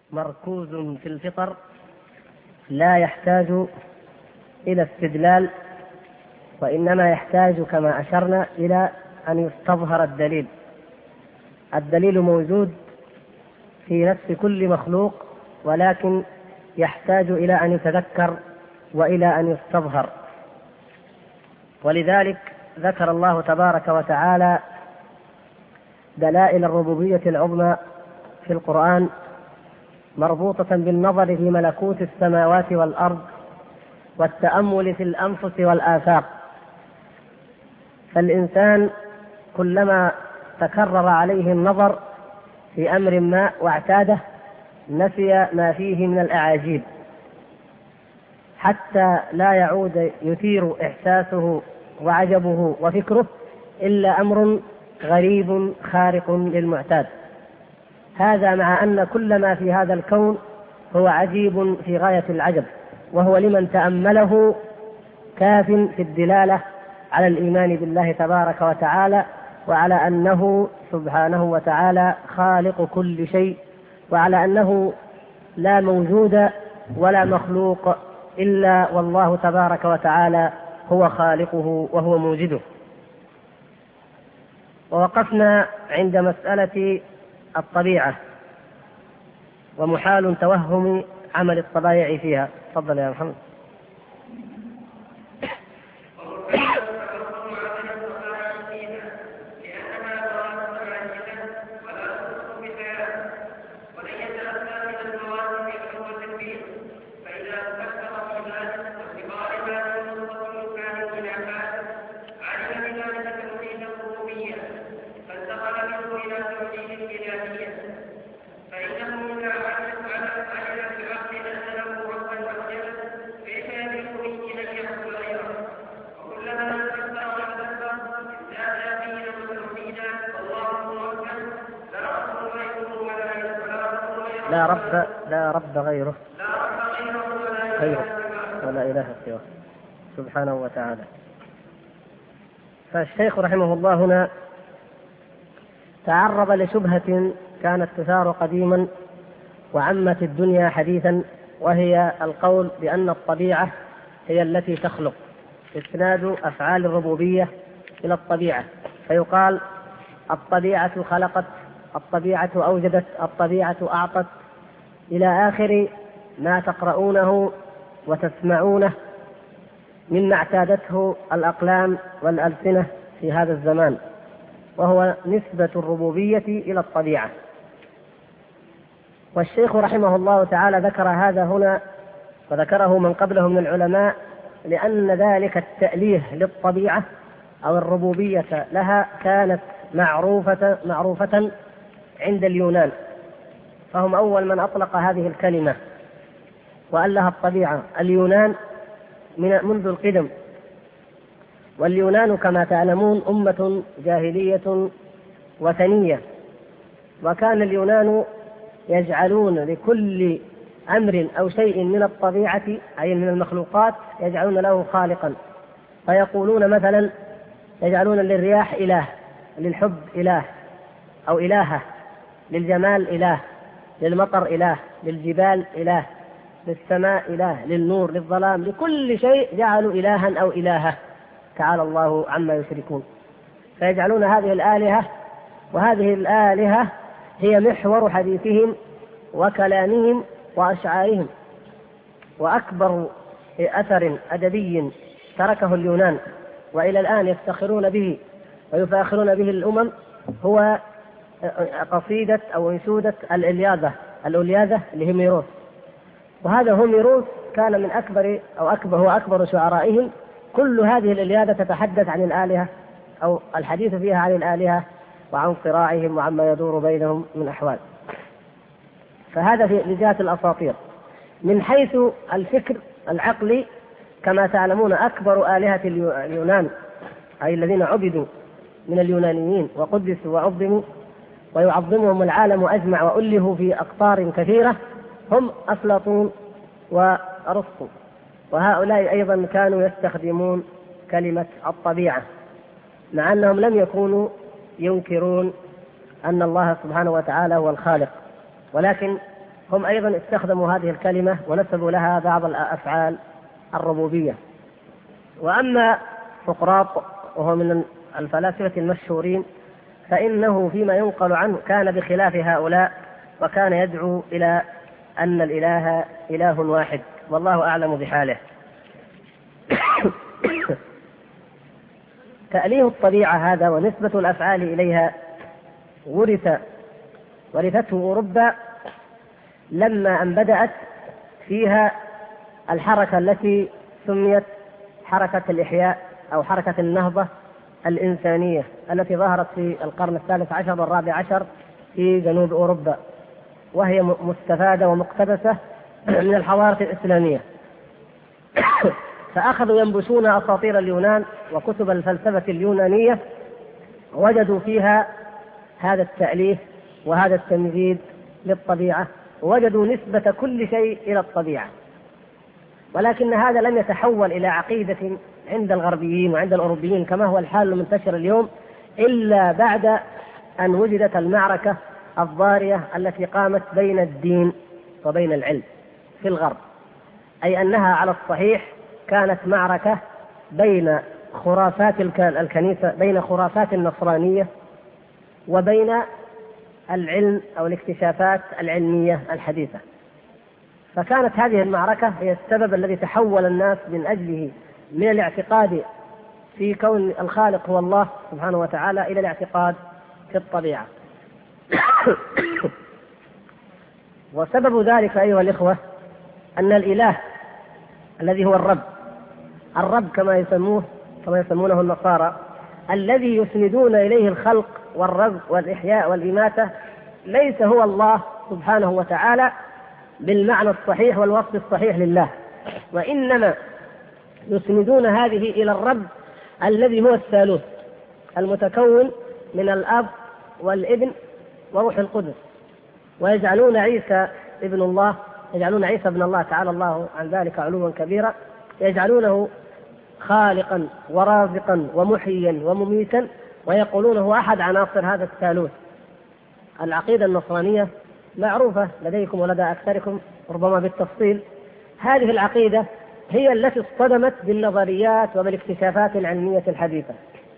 مركوز في الفطر لا يحتاج إلى استدلال، وإنما يحتاج كما أشرنا إلى أن يستظهر الدليل. الدليل موجود في نفس كل مخلوق، ولكن يحتاج إلى أن يتذكر وإلى أن يستظهر. ولذلك ذكر الله تبارك وتعالى دلائل الربوبية العظمى في القرآن مربوطة بالنظر في ملكوت السماوات والأرض والتأمل في الأنفس والآفاق. فالإنسان كلما تكرر عليه النظر في أمر ما واعتاده نسي ما فيه من الأعاجيب، حتى لا يعود يثير إحساسه وعجبه وفكره إلا أمر غريب خارق للمعتاد. هذا مع أن كل ما في هذا الكون هو عجيب في غاية العجب، وهو لمن تأمله كاف في الدلالة على الإيمان بالله تبارك وتعالى، وعلى أنه سبحانه وتعالى خالق كل شيء، وعلى أنه لا موجود ولا مخلوق إلا والله تبارك وتعالى هو خالقه وهو موجده. ووقفنا عند مسألة الطبيعة ومحال توهم عمل الطبائع فيها. تفضل يا محمد. لا رب غيره ولا إله سواه سبحانه وتعالى. فالشيخ رحمه الله هنا تعرض لشبهة كانت تثار قديما وعمت الدنيا حديثا، وهي القول بأن الطبيعة هي التي تخلق، إسناد أفعال الربوبية إلى الطبيعة، فيقال الطبيعة خلقت، الطبيعة أوجدت، الطبيعة أعطت، إلى آخر ما تقرؤونه وتسمعونه مما اعتادته الأقلام والألسنة في هذا الزمان، وهو نسبة الربوبية إلى الطبيعة. والشيخ رحمه الله تعالى ذكر هذا هنا وذكره من قبله من العلماء، لأن ذلك التأليه للطبيعة أو الربوبية لها كانت معروفة عند اليونان، فهم أول من أطلق هذه الكلمة وقال لها الطبيعة. اليونان منذ القدم، واليونان كما تعلمون أمة جاهلية وثنية، وكان اليونان يجعلون لكل أمر أو شيء من الطبيعة أي من المخلوقات يجعلون له خالقا، فيقولون مثلا يجعلون للرياح إله، للحب إله أو إلهة، للجمال إله، للمطر إله، للجبال إله، للسماء إله، للنور، للظلام، لكل شيء جعلوا إلها أو إلهة، تعالى الله عما يشركون. فيجعلون هذه الآلهة، وهذه الآلهة هي محور حديثهم وكلامهم وأشعارهم. وأكبر أثر أدبي تركه اليونان وإلى الآن يفتخرون به ويفاخرون به الأمم هو قصيدة أو انشودة الإلياذة لهوميروس. وهذا هوميروس كان من أكبر شعرائهم. كل هذه الإلياذة تتحدث عن الآلهة أو الحديث فيها عن الآلهة وعن صراعهم وعما يدور بينهم من أحوال. فهذا في لجهة الأساطير. من حيث الفكر العقلي كما تعلمون أكبر آلهة اليونان أي الذين عبدوا من اليونانيين وقدسوا وعظموا ويعظمهم العالم أجمع وألهوا في أقطار كثيرة هم أفلاطون وأرسطو، وهؤلاء أيضا كانوا يستخدمون كلمة الطبيعة، مع أنهم لم يكونوا ينكرون أن الله سبحانه وتعالى هو الخالق، ولكن هم أيضا استخدموا هذه الكلمة ونسبوا لها بعض الأفعال الربوبية. وأما سقراط وهو من الفلاسفة المشهورين فإنه فيما ينقل عنه كان بخلاف هؤلاء، وكان يدعو إلى أن الإله إله واحد، والله أعلم بحاله. تأليه الطبيعة هذا ونسبة الأفعال إليها ورثته أوروبا لما أن بدأت فيها الحركة التي سميت حركة الإحياء أو حركة النهضة الإنسانية، التي ظهرت في القرن الثالث عشر والرابع عشر في جنوب أوروبا، وهي مستفادة ومقتبسة من الحضارة الإسلامية. فأخذوا ينبشون أساطير اليونان وكتب الفلسفة اليونانية، وجدوا فيها هذا التأليف وهذا التمجيد للطبيعة، ووجدوا نسبة كل شيء إلى الطبيعة. ولكن هذا لم يتحول إلى عقيدة عند الغربيين وعند الأوروبيين كما هو الحال المنتشر اليوم إلا بعد أن وجدت المعركة الضارية التي قامت بين الدين وبين العلم في الغرب، أي أنها على الصحيح كانت معركة بين خرافات الكنيسة، بين خرافات النصرانية وبين العلم أو الاكتشافات العلمية الحديثة. فكانت هذه المعركة هي السبب الذي تحول الناس من أجله من الاعتقاد في كون الخالق هو الله سبحانه وتعالى إلى الاعتقاد في الطبيعة. وسبب ذلك أيها الإخوة أن الإله الذي هو الرب كما يسمونه النصارى، الذي يسندون إليه الخلق والرزق والإحياء والإماتة، ليس هو الله سبحانه وتعالى بالمعنى الصحيح والوصف الصحيح لله، وإنما يسندون هذه إلى الرب الذي هو الثالوث المتكون من الأب والابن وروح القدس، ويجعلون عيسى ابن الله، يجعلون عيسى ابن الله تعالى الله عن ذلك علوا كبيرا، يجعلونه خالقا ورازقا ومحيا ومميتا، ويقولون هو أحد عناصر هذا الثالوث. العقيدة النصرانية معروفة لديكم ولدى أكثركم ربما بالتفصيل. هذه العقيدة هي التي اصطدمت بالنظريات وبالاكتشافات العلمية الحديثة.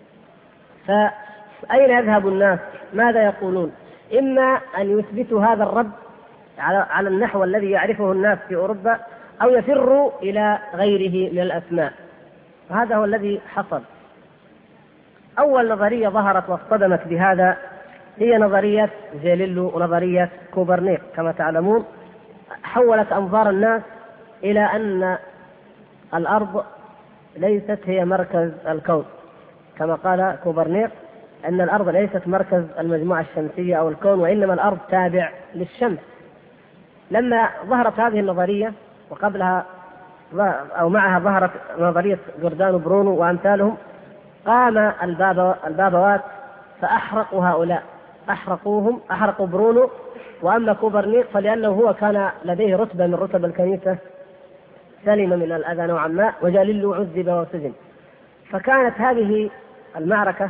فأين يذهب الناس؟ ماذا يقولون؟ إما أن يثبتوا هذا الرب على النحو الذي يعرفه الناس في أوروبا، أو يفروا إلى غيره من الأسماء. وهذا هو الذي حصل. أول نظرية ظهرت واصطدمت بهذا هي نظرية جاليليو ونظرية كوبرنيك. كما تعلمون حولت أنظار الناس إلى أن الأرض ليست هي مركز الكون، كما قال كوبرنيك أن الأرض ليست مركز المجموعة الشمسية أو الكون، وإنما الأرض تابع للشمس. لما ظهرت هذه النظرية وقبلها أو معها ظهرت نظرية جوردانو برونو وأمثالهم، قام البابوات فأحرقوا هؤلاء، أحرقوا برونو. وأما كوبرنيك فلأنه هو كان لديه رتبة من رتب الكنيسة سلم من الأذى نوعا ما، وجاليليو عذب وسجن. فكانت هذه المعركة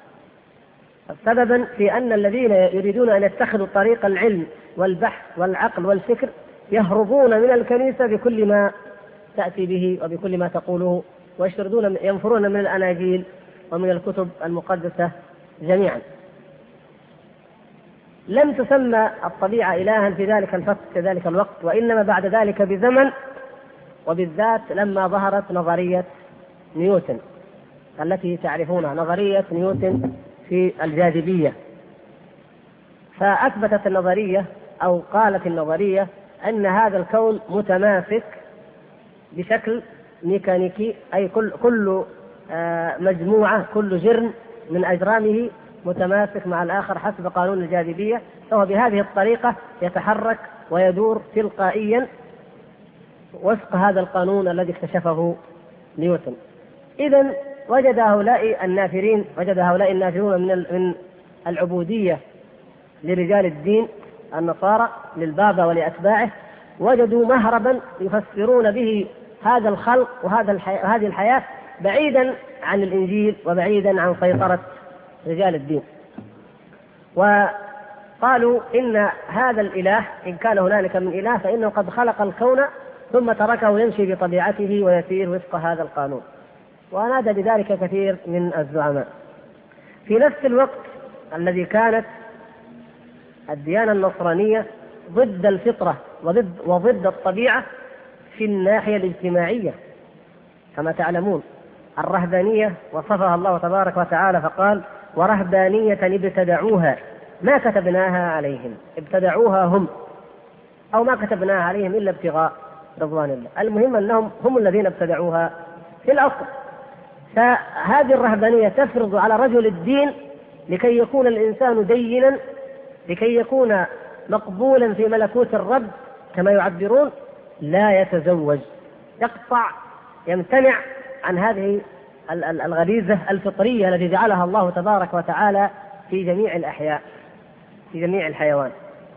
سببا في أن الذين يريدون أن يتخذوا طريق العلم والبحث والعقل والفكر يهربون من الكنيسة بكل ما تأتي به وبكل ما تقوله، ينفرون من الأناجيل ومن الكتب المقدسة جميعا. لم تسمى الطبيعة إلها في ذلك الوقت، وإنما بعد ذلك بزمن، وبالذات لما ظهرت نظرية نيوتن التي تعرفونها، نظرية نيوتن في الجاذبية. فأثبتت النظرية أو قالت النظرية أن هذا الكون متماسك بشكل ميكانيكي، أي كل مجموعة، كل جرم من أجرامه متماسك مع الآخر حسب قانون الجاذبية، فهو بهذه الطريقة يتحرك ويدور تلقائيا وفق هذا القانون الذي اكتشفه نيوتن. إذن وجد هؤلاء النافرون من العبودية لرجال الدين النصارى للبابا ولأتباعه، وجدوا مهربا يفسرون به هذا الخلق وهذه الحياة بعيدا عن الإنجيل وبعيدا عن سيطرة رجال الدين. وطبعا قالوا إن هذا الإله إن كان هنالك من إله فإنه قد خلق الكون ثم تركه يمشي بطبيعته ويسير وفق هذا القانون، ونادى بذلك كثير من الزعماء. في نفس الوقت الذي كانت الديانة النصرانية ضد الفطرة وضد الطبيعة في الناحية الاجتماعية، كما تعلمون الرهبانية وصفها الله تبارك وتعالى فقال: ورهبانية ابتدعوها ما كتبناها عليهم، ابتدعوها هم، أو ما كتبناها عليهم إلا ابتغاء رضوان الله. المهم أنهم هم الذين ابتدعوها في الأصل. فهذه الرهبانية تفرض على رجل الدين لكي يكون الإنسان دينا، لكي يكون مقبولا في ملكوت الرب كما يعبرون، لا يتزوج، يقطع، يمتنع عن هذه الغريزة الفطرية التي جعلها الله تبارك وتعالى في جميع الأحياء، في جميع الحيوان.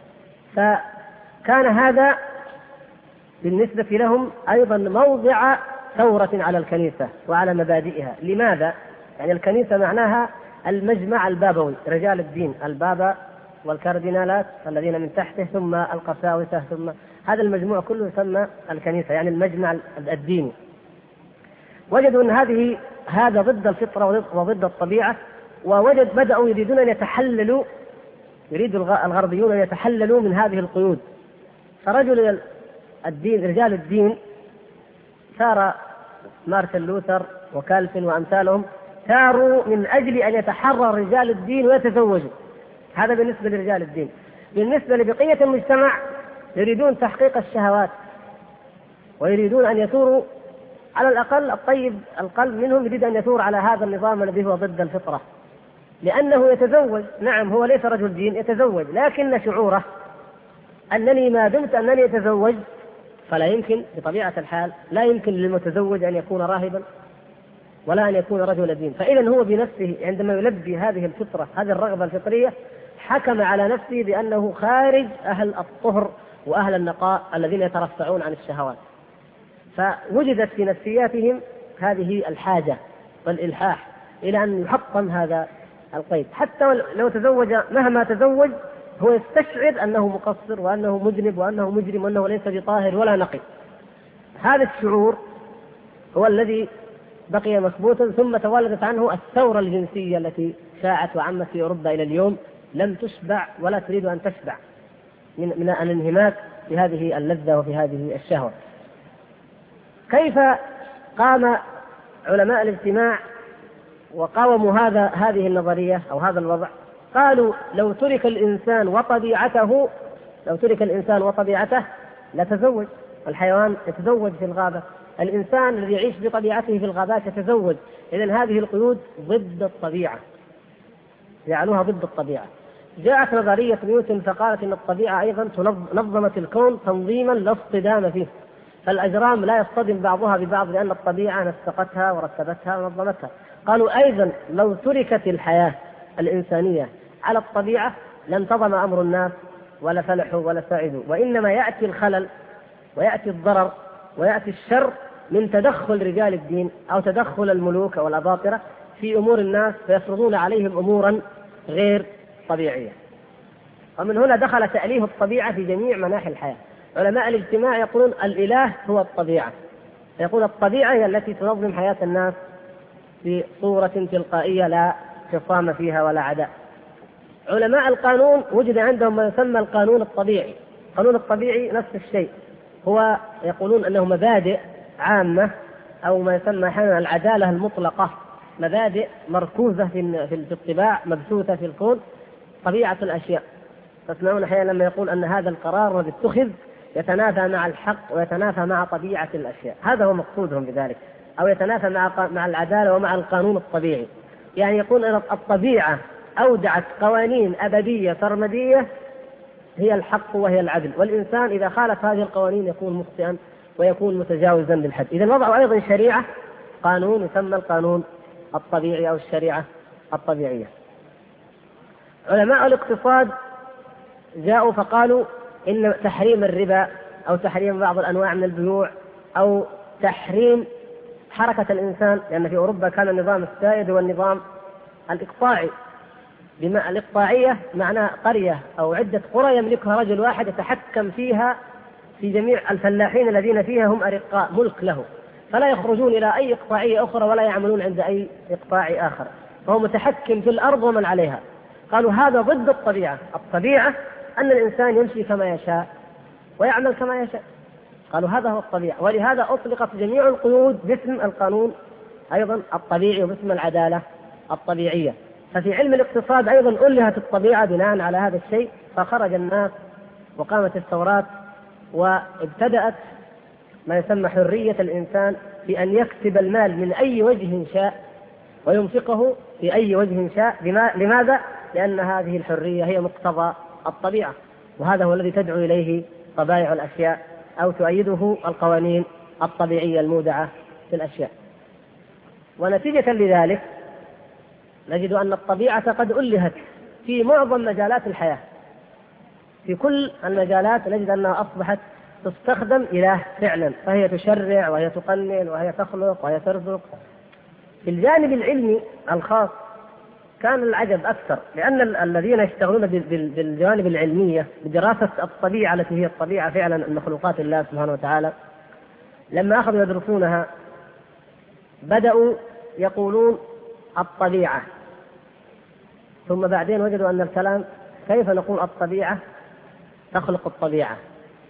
فكان هذا بالنسبة لهم أيضا موضع ثورة على الكنيسة وعلى مبادئها. لماذا؟ يعني الكنيسة معناها المجمع البابوي، رجال الدين، البابا والكاردينالات الذين من تحته ثم القساوسة، ثم هذا المجموع كله يسمى الكنيسة، يعني المجمع الديني. وجدوا أن هذا ضد الفطرة وضد الطبيعة، بدأوا يريدون أن يتحللوا، يريد الغربيون أن يتحللوا من هذه القيود. فرجل الدين، رجال الدين، ثار مارتن لوثر وكالفن وأمثالهم، ثاروا من أجل أن يتحرر رجال الدين ويتزوجوا. هذا بالنسبة لرجال الدين. بالنسبة لبقية المجتمع يريدون تحقيق الشهوات، ويريدون أن يثوروا على الأقل الطيب القلب منهم يريد أن يثور على هذا النظام الذي هو ضد الفطرة، لأنه يتزوج. نعم هو ليس رجل دين، يتزوج، لكن شعوره أنني ما دمت أنني أتزوج فلا يمكن بطبيعة الحال، لا يمكن للمتزوج أن يكون راهبا ولا أن يكون رجل دين. فإذا هو بنفسه عندما يلبي هذه الفطرة، هذه الرغبة الفطرية، حكم على نفسه بأنه خارج أهل الطهر وأهل النقاء الذين يترفعون عن الشهوات. فوجدت في نفسياتهم هذه الحاجة والإلحاح إلى أن يحطم هذا القيد. حتى لو تزوج مهما تزوج هو يستشعر أنه مقصر وأنه مذنب وأنه مجرم وأنه ليس بطاهر ولا نقي. هذا الشعور هو الذي بقي مثبوتا، ثم تولدت عنه الثورة الجنسية التي شاعت وعمت في أوروبا إلى اليوم، لم تشبع ولا تريد أن تشبع من الانهماك في هذه اللذة وفي هذه الشهوة. كيف قام علماء الاجتماع وقاوموا هذه النظرية أو هذا الوضع؟ قالوا لو ترك الإنسان وطبيعته لتزوج. الحيوان يتزوج في الغابة، الإنسان الذي يعيش بطبيعته في الغابات يتزوج. إذن هذه القيود ضد الطبيعة، جعلوها ضد الطبيعة. جاءت نظرية نيوتن فقالت إن الطبيعة أيضا نظمت الكون تنظيما لا اصطدام فيه، فالأجرام لا يصطدم بعضها ببعض لأن الطبيعة نسقتها ورتبتها ونظمتها. قالوا أيضا لو تركت الحياة الإنسانية على الطبيعة لانتظم أمر الناس ولا فلحوا ولا سعدوا، وإنما يأتي الخلل ويأتي الضرر ويأتي الشر من تدخل رجال الدين أو تدخل الملوك أو الأباطرة في أمور الناس، فيفرضون عليهم أمورا غير طبيعية. ومن هنا دخل تأليه الطبيعة في جميع مناحي الحياة. علماء الاجتماع يقولون الإله هو الطبيعة، يقول الطبيعة هي التي تنظم حياة الناس في صورة تلقائية لا خصام فيها ولا عداء. علماء القانون وجد عندهم ما يسمى القانون الطبيعي. القانون الطبيعي نفس الشيء، هو يقولون أنه مبادئ عامة أو ما يسمى أحيانا العدالة المطلقة، مبادئ مركوزة في الطباع مبثوثة في الكون، طبيعة الأشياء. تسمعون أحيانا لما يقول أن هذا القرار الذي اتخذ يتنافى مع الحق ويتنافى مع طبيعة الأشياء، هذا هو مقصودهم بذلك، أو يتنافى مع العدالة ومع القانون الطبيعي. يعني يقول أن الطبيعة أودعت قوانين أبدية سرمدية هي الحق وهي العدل، والإنسان إذا خالف هذه القوانين يكون مخطئا ويكون متجاوزا للحد. إذا وضعوا أيضا شريعة، قانون يسمى القانون الطبيعي أو الشريعة الطبيعية. علماء الاقتصاد جاءوا فقالوا إن تحريم الربا أو تحريم بعض الأنواع من البيوع أو تحريم حركة الإنسان، لأن في أوروبا كان النظام السائد هو النظام الإقطاعي، الإقطاعية معناه قرية أو عدة قرى يملكها رجل واحد يتحكم فيها في جميع الفلاحين الذين فيها هم أرقاء ملك له، فلا يخرجون إلى أي إقطاعية أخرى ولا يعملون عند أي إقطاعي آخر، فهو متحكم في الأرض ومن عليها. قالوا هذا ضد الطبيعة. الطبيعة أن الإنسان يمشي كما يشاء ويعمل كما يشاء. قالوا هذا هو الطبيعة، ولهذا أطلقت جميع القيود باسم القانون أيضا الطبيعي وباسم العدالة الطبيعية. ففي علم الاقتصاد أيضا ألهت الطبيعة بناء على هذا الشيء، فخرج الناس وقامت الثورات وابتدأت ما يسمى حرية الإنسان في أن يكسب المال من أي وجه شاء وينفقه في أي وجه شاء. لماذا؟ لأن هذه الحرية هي مقتضى الطبيعة، وهذا هو الذي تدعو إليه طبائع الأشياء أو تؤيده القوانين الطبيعية المودعة في الأشياء. ونتيجة لذلك نجد أن الطبيعة قد ألهت في معظم مجالات الحياة. في كل المجالات نجد أنها أصبحت تستخدم إله فعلا، فهي تشرع وهي تقنن وهي تخلق وهي ترزق. في الجانب العلمي الخاص كان العجب أكثر، لأن الذين يشتغلون بالجوانب العلمية بدراسة الطبيعة التي هي الطبيعة فعلا المخلوقات الله سبحانه وتعالى، لما أخذوا يدرسونها بدأوا يقولون الطبيعة، ثم بعدين وجدوا أن الكلام كيف نقول الطبيعة تخلق الطبيعة.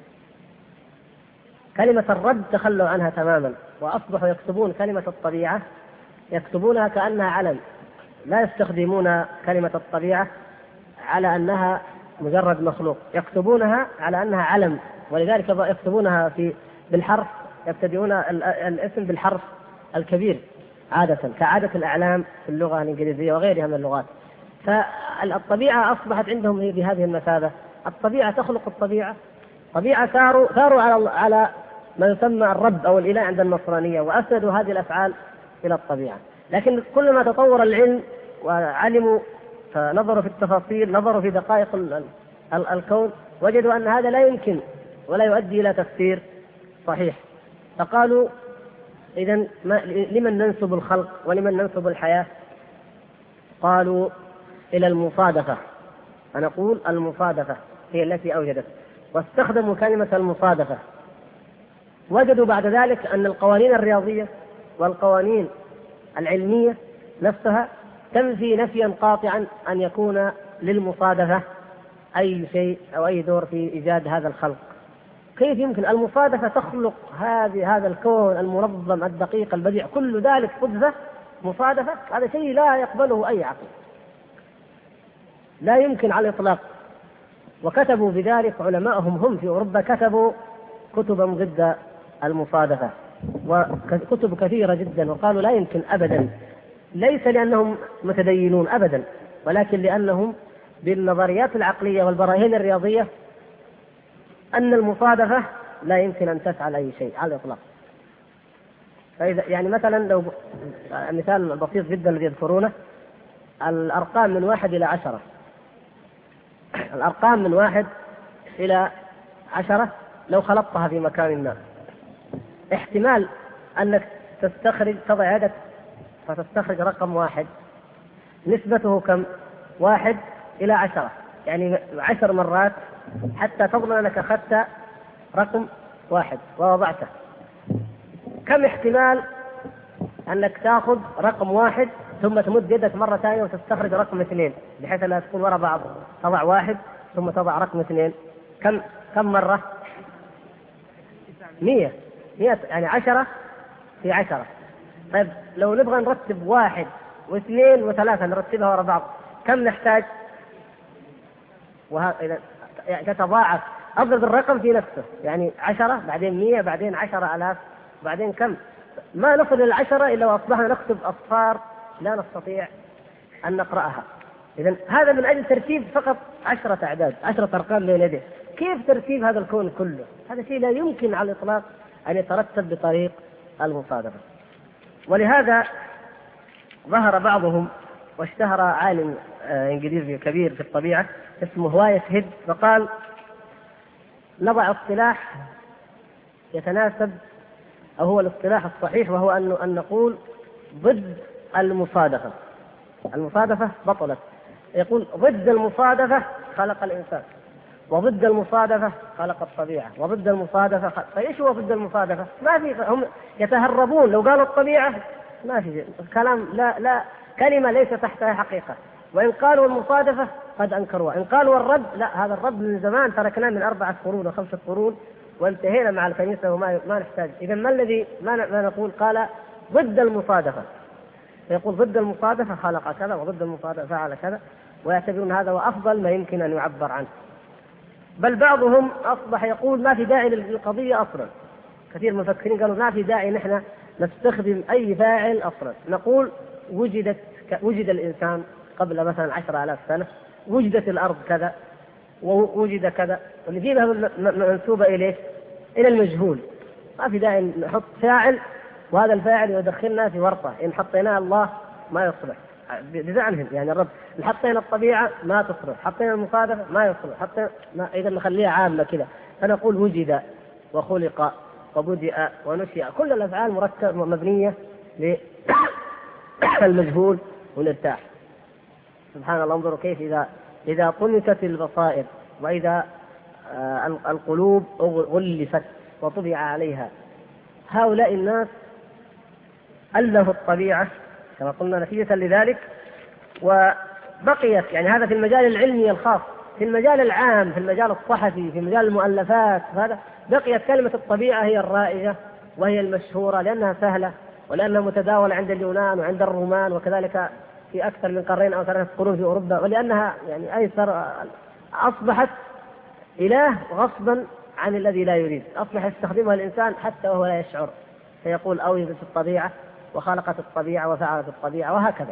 كلمة الرب تخلوا عنها تماما، وأصبحوا يكتبون كلمة الطبيعة يكتبونها كأنها علم، لا يستخدمون كلمة الطبيعة على أنها مجرد مخلوق، يكتبونها على أنها علم. ولذلك يكتبونها بالحرف، يبتدئون الاسم بالحرف الكبير عادة كعادة الأعلام في اللغة الإنجليزية وغيرها من اللغات. فالطبيعة أصبحت عندهم بهذه المثابة، الطبيعة تخلق الطبيعة. طبيعة ثاروا على ما يسمى الرب أو الإله عند النصرانية، وأسندوا هذه الأفعال إلى الطبيعة. لكن كلما تطور العلم وعلموا فنظروا في التفاصيل، نظروا في دقائق الكون، وجدوا أن هذا لا يمكن ولا يؤدي إلى تفسير صحيح. فقالوا إذن لمن ننسب الخلق ولمن ننسب الحياة؟ قالوا إلى المصادفة. فنقول المصادفة هي التي أوجدت، واستخدموا كلمة المصادفة. وجدوا بعد ذلك أن القوانين الرياضية والقوانين العلمية نفسها تنفي نفيا قاطعا أن يكون للمصادفة أي شيء أو أي دور في إيجاد هذا الخلق. كيف يمكن المصادفة تخلق هذا الكون المنظم الدقيق البديع، كل ذلك صدفة مصادفة؟ هذا شيء لا يقبله أي عقل، لا يمكن على الإطلاق. وكتبوا بذلك علماءهم هم في أوروبا، كتبوا كتبا ضد المصادفة وكتب كثيرة جدا، وقالوا لا يمكن أبدا، ليس لأنهم متدينون أبدا، ولكن لأنهم بالنظريات العقلية والبراهين الرياضية أن المصادفة لا يمكن أن تفعل أي شيء على الإطلاق. فإذا يعني مثلا لو مثال بسيط جدا الذي يذكرونه، الأرقام من 1 إلى 10، الأرقام من 1 إلى 10 لو خلطتها في مكان ما، احتمال أنك تضع يدك فتستخرج رقم 1 نسبته كم؟ 1 إلى 10، يعني 10 مرات حتى تضمن أنك أخذت رقم 1 ووضعته. كم احتمال أنك تأخذ رقم 1 ثم تمد يدك مرة ثانية وتستخرج رقم 2 بحيث لا تكون وراء بعض، تضع 1 ثم تضع رقم 2. كم مرة؟ 100 يعني 10 في 10. طيب لو نبغى نرتب 1 و2 و3 نرتبها وراء بعض، كم نحتاج؟ وهذا يعني تتضاعف، أضرب الرقم في نفسه، يعني 10 بعدين 100 بعدين 10,000 بعدين كم؟ ما نصل إلى 10 إلا وأصبحنا نكتب أصفار لا نستطيع أن نقرأها. إذن هذا من أجل ترتيب فقط 10 أعداد، 10 أرقام بين يديه. كيف ترتيب هذا الكون كله؟ هذا شيء لا يمكن على الإطلاق أن يترتب بطريق المصادفة. ولهذا ظهر بعضهم واشتهر عالم إنجليزي كبير في الطبيعة اسمه وايت هيد، فقال نضع اصطلاح يتناسب أو هو الاصطلاح الصحيح، وهو أن نقول ضد المصادفة. المصادفة بطلت، يقول ضد المصادفة خلق الإنسان، وضد المصادفة خلق الطبيعة، وضد المصادفة فإيش هو ضد المصادفة؟ ما في، هم يتهربون. لو قالوا الطبيعة ما في كلام، لا كلمة ليس تحتها حقيقة. وإن قالوا المصادفة قد أنكروها. إن قالوا الرد، لا، هذا الرد من زمان تركناه من 4 قرون و5 قرون وانتهينا مع الكنيسة وما نحتاج. إذا ما الذي ما نقول؟ قال ضد المصادفة، يقول ضد المصادفة خلق كذا وضد المصادفة فعل كذا، ويعتبرون هذا وأفضل ما يمكن أن يعبر عنه. بل بعضهم أصبح يقول ما في داعي للقضية أصلا. كثير من المفكرين قالوا ما في داعي نحن نستخدم أي فاعل أصلا، نقول وجد الإنسان قبل مثلا 10,000 سنة، وجدت الأرض كذا ووجد كذا، ونجيبها منسوبة إليه إلى المجهول. ما في داعي نحط فاعل وهذا الفاعل يدخلنا في ورطة. إن حطيناه الله ما يصلح بزعمهم، يعني الرب. إن حطينا الطبيعة ما تصلح، حطينا المصادفة ما يصلح، حطينا إذا نخليها عامة كذا. فنقول وجد وخلق وبدأ ونشئ، كل الأفعال مركبة مبنية للمجهول ونرتاح. سبحان الله، انظروا كيف إذا طمست البصائر وإذا القلوب غلفت وطبع عليها. هؤلاء الناس ألفوا الطبيعة كما قلنا نتيجة لذلك، وبقيت يعني هذا في المجال العلمي الخاص. في المجال العام، في المجال الصحفي، في مجال المؤلفات، هذا بقيت كلمة الطبيعة هي الرائجة وهي المشهورة، لأنها سهلة ولأنها متداولة عند اليونان وعند الرومان، وكذلك في أكثر من قرنين أو 3 قرون في أوروبا، ولأنها يعني أيسر. أصبحت إله غصبا عن الذي لا يريد، أصبح يستخدمها الإنسان حتى وهو لا يشعر، فيقول أوجدت الطبيعة وخلقت الطبيعة وفعلت الطبيعة وهكذا.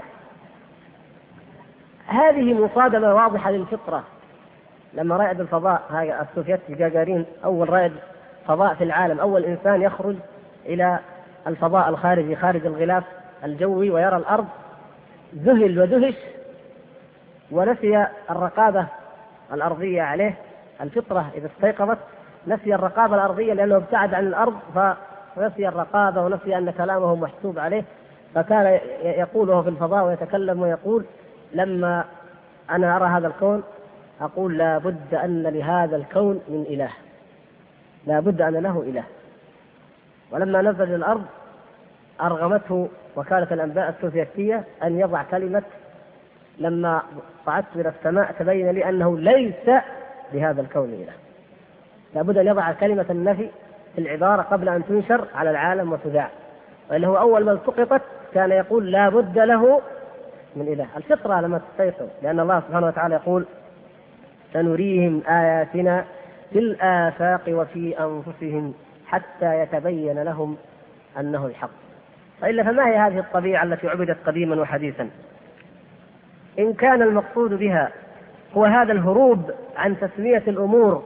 هذه مصادمة واضحة للفطرة. لما رائد الفضاء هذا السوفيتي جاجارين، أول رائد فضاء في العالم، أول إنسان يخرج إلى الفضاء الخارجي خارج الغلاف الجوي ويرى الأرض، ذهل ودهش ونسي الرقابة الأرضية عليه. الفطرة إذا استيقظت نسي الرقابة الأرضية لأنه ابتعد عن الأرض، فنسي الرقابة ونسي أن كلامه محسوب عليه. فكان يقوله في الفضاء ويتكلم ويقول: لما أنا أرى هذا الكون أقول لا بد أن لهذا الكون من إله، لا بد أن له إله. ولما نزل الأرض أرغمته وكالة الأنباء السوفيتية أن يضع كلمة لما صعدت إلى السماء تبين لي أنه ليس لهذا الكون إله. لا بد أن يضع كلمة النفي في العبارة قبل أن تنشر على العالم وتذاع، وإنه هو أول من سقطت كان يقول لا بد له من إله. الفطرة لما تستيقظ، لأن الله سبحانه وتعالى يقول: سنريهم آياتنا في الآفاق وفي أنفسهم حتى يتبين لهم أنه الحق. فإلا فما هي هذه الطبيعة التي عبدت قديما وحديثا؟ إن كان المقصود بها هو هذا الهروب عن تسمية الأمور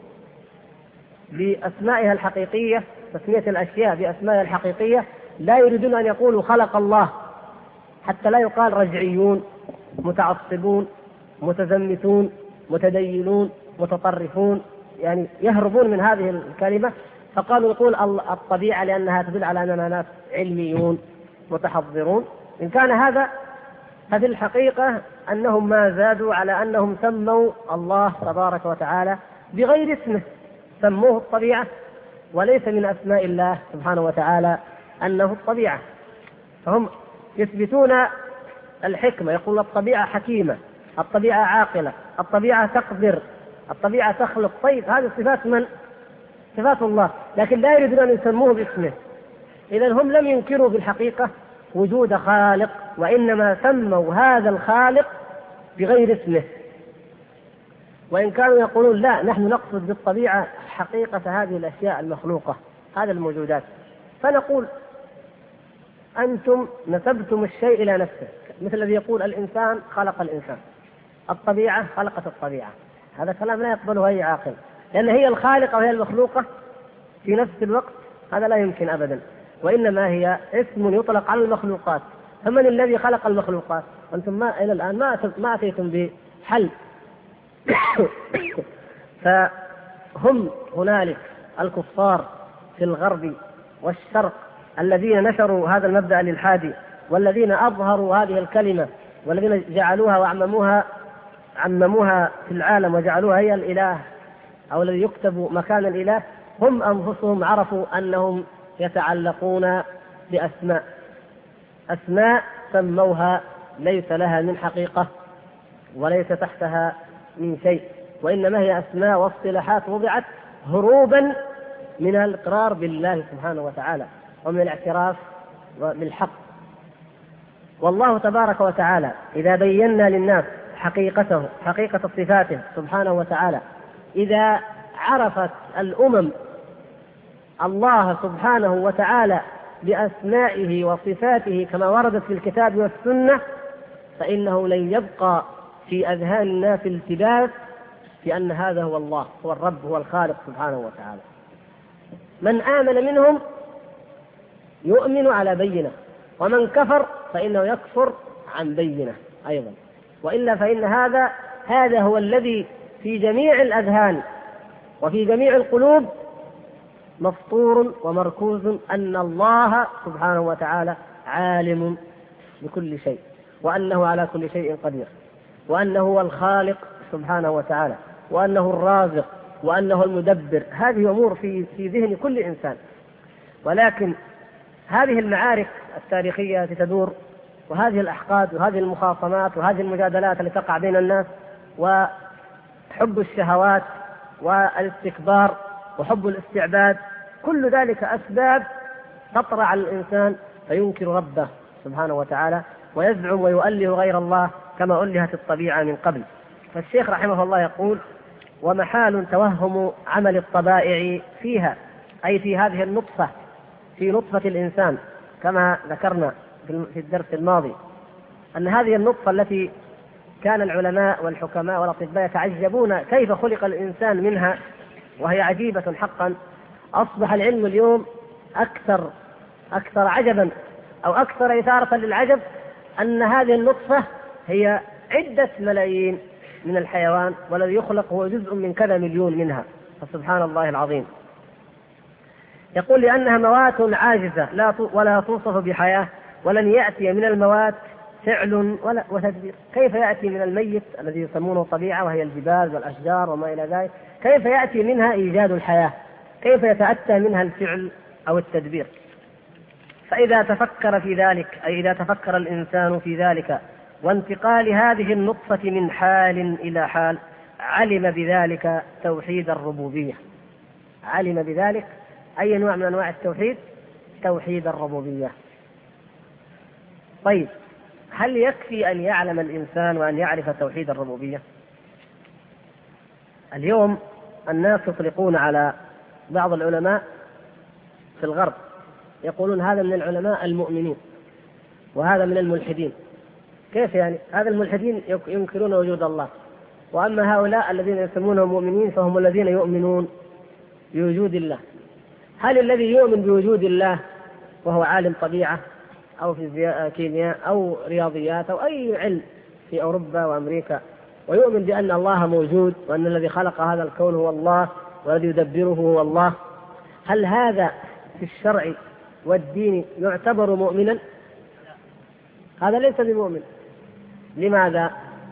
بأسمائها الحقيقية، تسمية الأشياء بأسمائها الحقيقية، لا يريدون أن يقولوا خلق الله حتى لا يقال رجعيون، متعصبون، متزمتون، متدينون، متطرفون، يعني يهربون من هذه الكلمة. فقالوا يقول الطبيعة لأنها تدل على أننا ناس علميون متحضرون. إن كان هذا ففي الحقيقة أنهم ما زادوا على أنهم سموا الله تبارك وتعالى بغير اسمه، سموه الطبيعة، وليس من أسماء الله سبحانه وتعالى أنه الطبيعة. فهم يثبتون الحكمة، يقول الطبيعة حكيمة، الطبيعة عاقلة، الطبيعة تقدر، الطبيعة تخلق. طيب هذه صفات من؟ صفات الله، لكن لا يريدون أن يسموه باسمه. إذن هم لم ينكروا في الحقيقة وجود خالق، وإنما سموا هذا الخالق بغير اسمه. وإن كانوا يقولون لا، نحن نقصد بالطبيعة حقيقة هذه الأشياء المخلوقة، هذه الموجودات. فنقول أنتم نسبتم الشيء إلى نفسه، مثل الذي يقول الإنسان خلق الإنسان، الطبيعة خلقت الطبيعة. هذا كلام لا يقبله أي عاقل، لأن هي الخالقة وهي المخلوقة في نفس الوقت، هذا لا يمكن أبدا. وإنما هي اسم يطلق على المخلوقات. فمن الذي خلق المخلوقات؟ أنتم ما إلى الآن ما أتيتم بحل. فهم هنالك الكفار في الغرب والشرق الذين نشروا هذا المبدأ الإلحادي، والذين أظهروا هذه الكلمة، والذين جعلوها وأعمموها عمموها في العالم وجعلوها هي الإله أو الذي يكتب مكان الإله، هم أنفسهم عرفوا أنهم يتعلقون أسماء سموها ليس لها من حقيقة وليس تحتها من شيء، وإنما هي أسماء واصطلاحات وضعت هروبا من الإقرار بالله سبحانه وتعالى ومن الاعتراف بالحق. والله تبارك وتعالى إذا بينا للناس حقيقته، حقيقة صفاته سبحانه وتعالى، إذا عرفت الأمم الله سبحانه وتعالى بأسمائه وصفاته كما وردت في الكتاب والسنة، فإنه لن يبقى في أذهان الناس التباس بأن هذا هو الله، هو الرب، هو الخالق سبحانه وتعالى. من آمن منهم يؤمن على بينة، ومن كفر فإنه يكفر عن بينة أيضا، وإلا فإن هذا هو الذي في جميع الأذهان وفي جميع القلوب مفطور ومركوز أن الله سبحانه وتعالى عالم بكل شيء، وأنه على كل شيء قدير، وأنه هو الخالق سبحانه وتعالى، وأنه الرازق، وأنه المدبر. هذه أمور في ذهن كل إنسان. ولكن هذه المعارك التاريخية تدور، وهذه الأحقاد وهذه المخاصمات وهذه المجادلات التي تقع بين الناس، وحب الشهوات والاستكبار وحب الاستعباد، كل ذلك أسباب تطرأ على الإنسان فينكر ربه سبحانه وتعالى ويزعم ويؤله غير الله كما ألهت الطبيعة من قبل. فالشيخ رحمه الله يقول: ومحال توهم عمل الطبائع فيها، أي في هذه النطفة، في نطفة الإنسان، كما ذكرنا في الدرس الماضي أن هذه النطفة التي كان العلماء والحكماء والأطباء يتعجبون كيف خلق الإنسان منها، وهي عجيبة حقا. أصبح العلم اليوم أكثر عجبا أو أكثر إثارة للعجب أن هذه النطفة هي عدة ملايين من الحيوان، والذي يخلق هو جزء من كذا مليون منها، فسبحان الله العظيم. يقول: لأنها موات عاجزة ولا توصف بحياة، ولن يأتي من الموات فعل وتدبير. كيف يأتي من الميت الذي يسمونه طبيعة وهي الجبال والأشجار وما إلى ذلك، كيف يأتي منها إيجاد الحياة؟ كيف يتأتى منها الفعل أو التدبير؟ فإذا تفكر في ذلك، أي إذا تفكر الإنسان في ذلك وانتقال هذه النطفة من حال إلى حال، علم بذلك توحيد الربوبية. علم بذلك أي نوع من أنواع التوحيد؟ توحيد الربوبية. طيب، هل يكفي أن يعلم الإنسان وأن يعرف توحيد الربوبية؟ اليوم الناس يطلقون على بعض العلماء في الغرب، يقولون هذا من العلماء المؤمنين وهذا من الملحدين. كيف يعني؟ هذا الملحدين ينكرون وجود الله، وأما هؤلاء الذين يسمونهم مؤمنين فهم الذين يؤمنون بوجود الله. هل الذي يؤمن بوجود الله وهو عالم طبيعة أو في كيمياء أو رياضيات أو أي علم في أوروبا وأمريكا ويؤمن بأن الله موجود وأن الذي خلق هذا الكون هو الله والذي يدبره هو الله، هل هذا في الشرع والدين يعتبر مؤمنا؟ هذا ليس بمؤمن. لماذا؟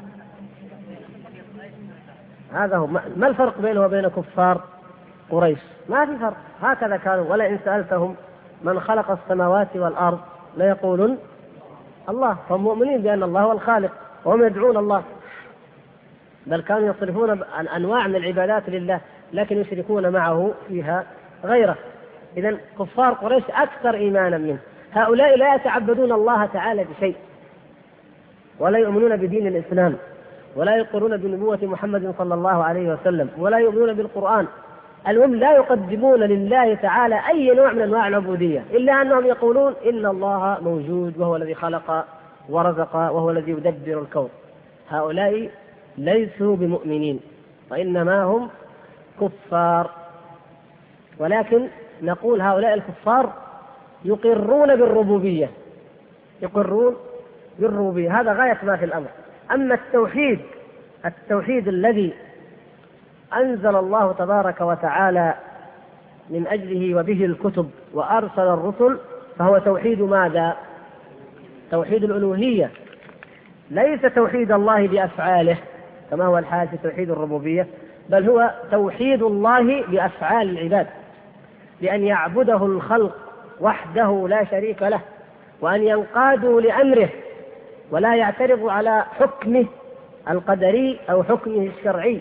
هذا هو. ما الفرق بينه وبين كفار قريش؟ ما في فرق، هكذا كانوا. ولئن سألتهم من خلق السماوات والأرض ليقولون الله، فهم مؤمنين بأن الله هو الخالق وهم يدعون الله، بل كانوا يصرفون أنواع من العبادات لله لكن يشركون معه فيها غيره. إذن كفار قريش أكثر إيمانا منه. هؤلاء لا يتعبدون الله تعالى بشيء، ولا يؤمنون بدين الإسلام، ولا يقرون بنبوة محمد صلى الله عليه وسلم، ولا يؤمنون بالقرآن. المهم لا يقدمون لله تعالى أي نوع من أنواع العبودية، إلا أنهم يقولون إن الله موجود وهو الذي خلق ورزق وهو الذي يدبر الكون. هؤلاء ليسوا بمؤمنين وإنما هم كفار. ولكن نقول هؤلاء الكفار يقرون بالربوبية، يقرون بالربوبية، هذا غاية ما في الأمر. أما التوحيد الذي أنزل الله تبارك وتعالى من أجله وبه الكتب وأرسل الرسل، فهو توحيد ماذا؟ توحيد الألوهية، ليس توحيد الله بأفعاله كما هو الحال في توحيد الربوبية، بل هو توحيد الله بأفعال العباد، بأن يعبده الخلق وحده لا شريك له، وأن ينقادوا لأمره ولا يعترضوا على حكمه القدري أو حكمه الشرعي،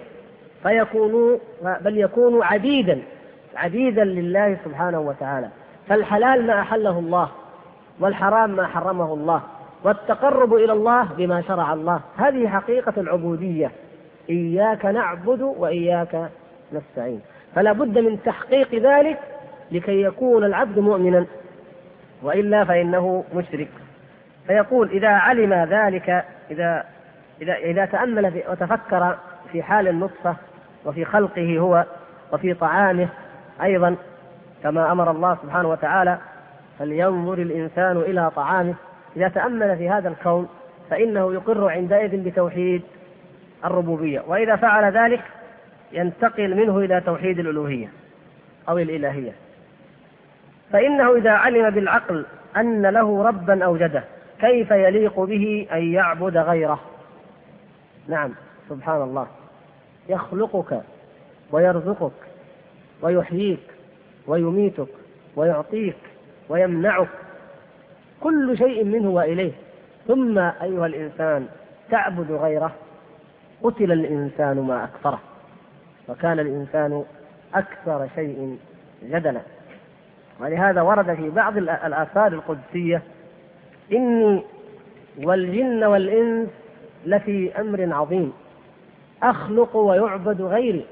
بل يكونوا عبيدا لله سبحانه وتعالى. فالحلال ما أحله الله، والحرام ما حرمه الله، والتقرب إلى الله بما شرع الله. هذه حقيقة العبودية، إياك نعبد وإياك نستعين. فلا بد من تحقيق ذلك لكي يكون العبد مؤمنا، وإلا فإنه مشرك. فيقول إذا علم ذلك، إذا تأمل وتفكر في حال النطفة وفي خلقه هو وفي طعامه أيضا، كما أمر الله سبحانه وتعالى فلينظر الإنسان إلى طعامه، إذا تأمل في هذا الكون فإنه يقر عندئذ بتوحيد الربوبية، وإذا فعل ذلك ينتقل منه إلى توحيد الألوهية أو الإلهية. فإنه إذا علم بالعقل أن له ربا أوجده كيف يليق به أن يعبد غيره؟ نعم، سبحان الله، يخلقك ويرزقك ويحييك ويميتك ويعطيك ويمنعك، كل شيء منه وإليه، ثم أيها الإنسان تعبد غيره. قتل الإنسان ما أكفره، وكان الإنسان أكثر شيء جدلا. ولهذا ورد في بعض الآثار القدسية: إني والجن والإنس لفي أمر عظيم، أخلق ويعبد غيري،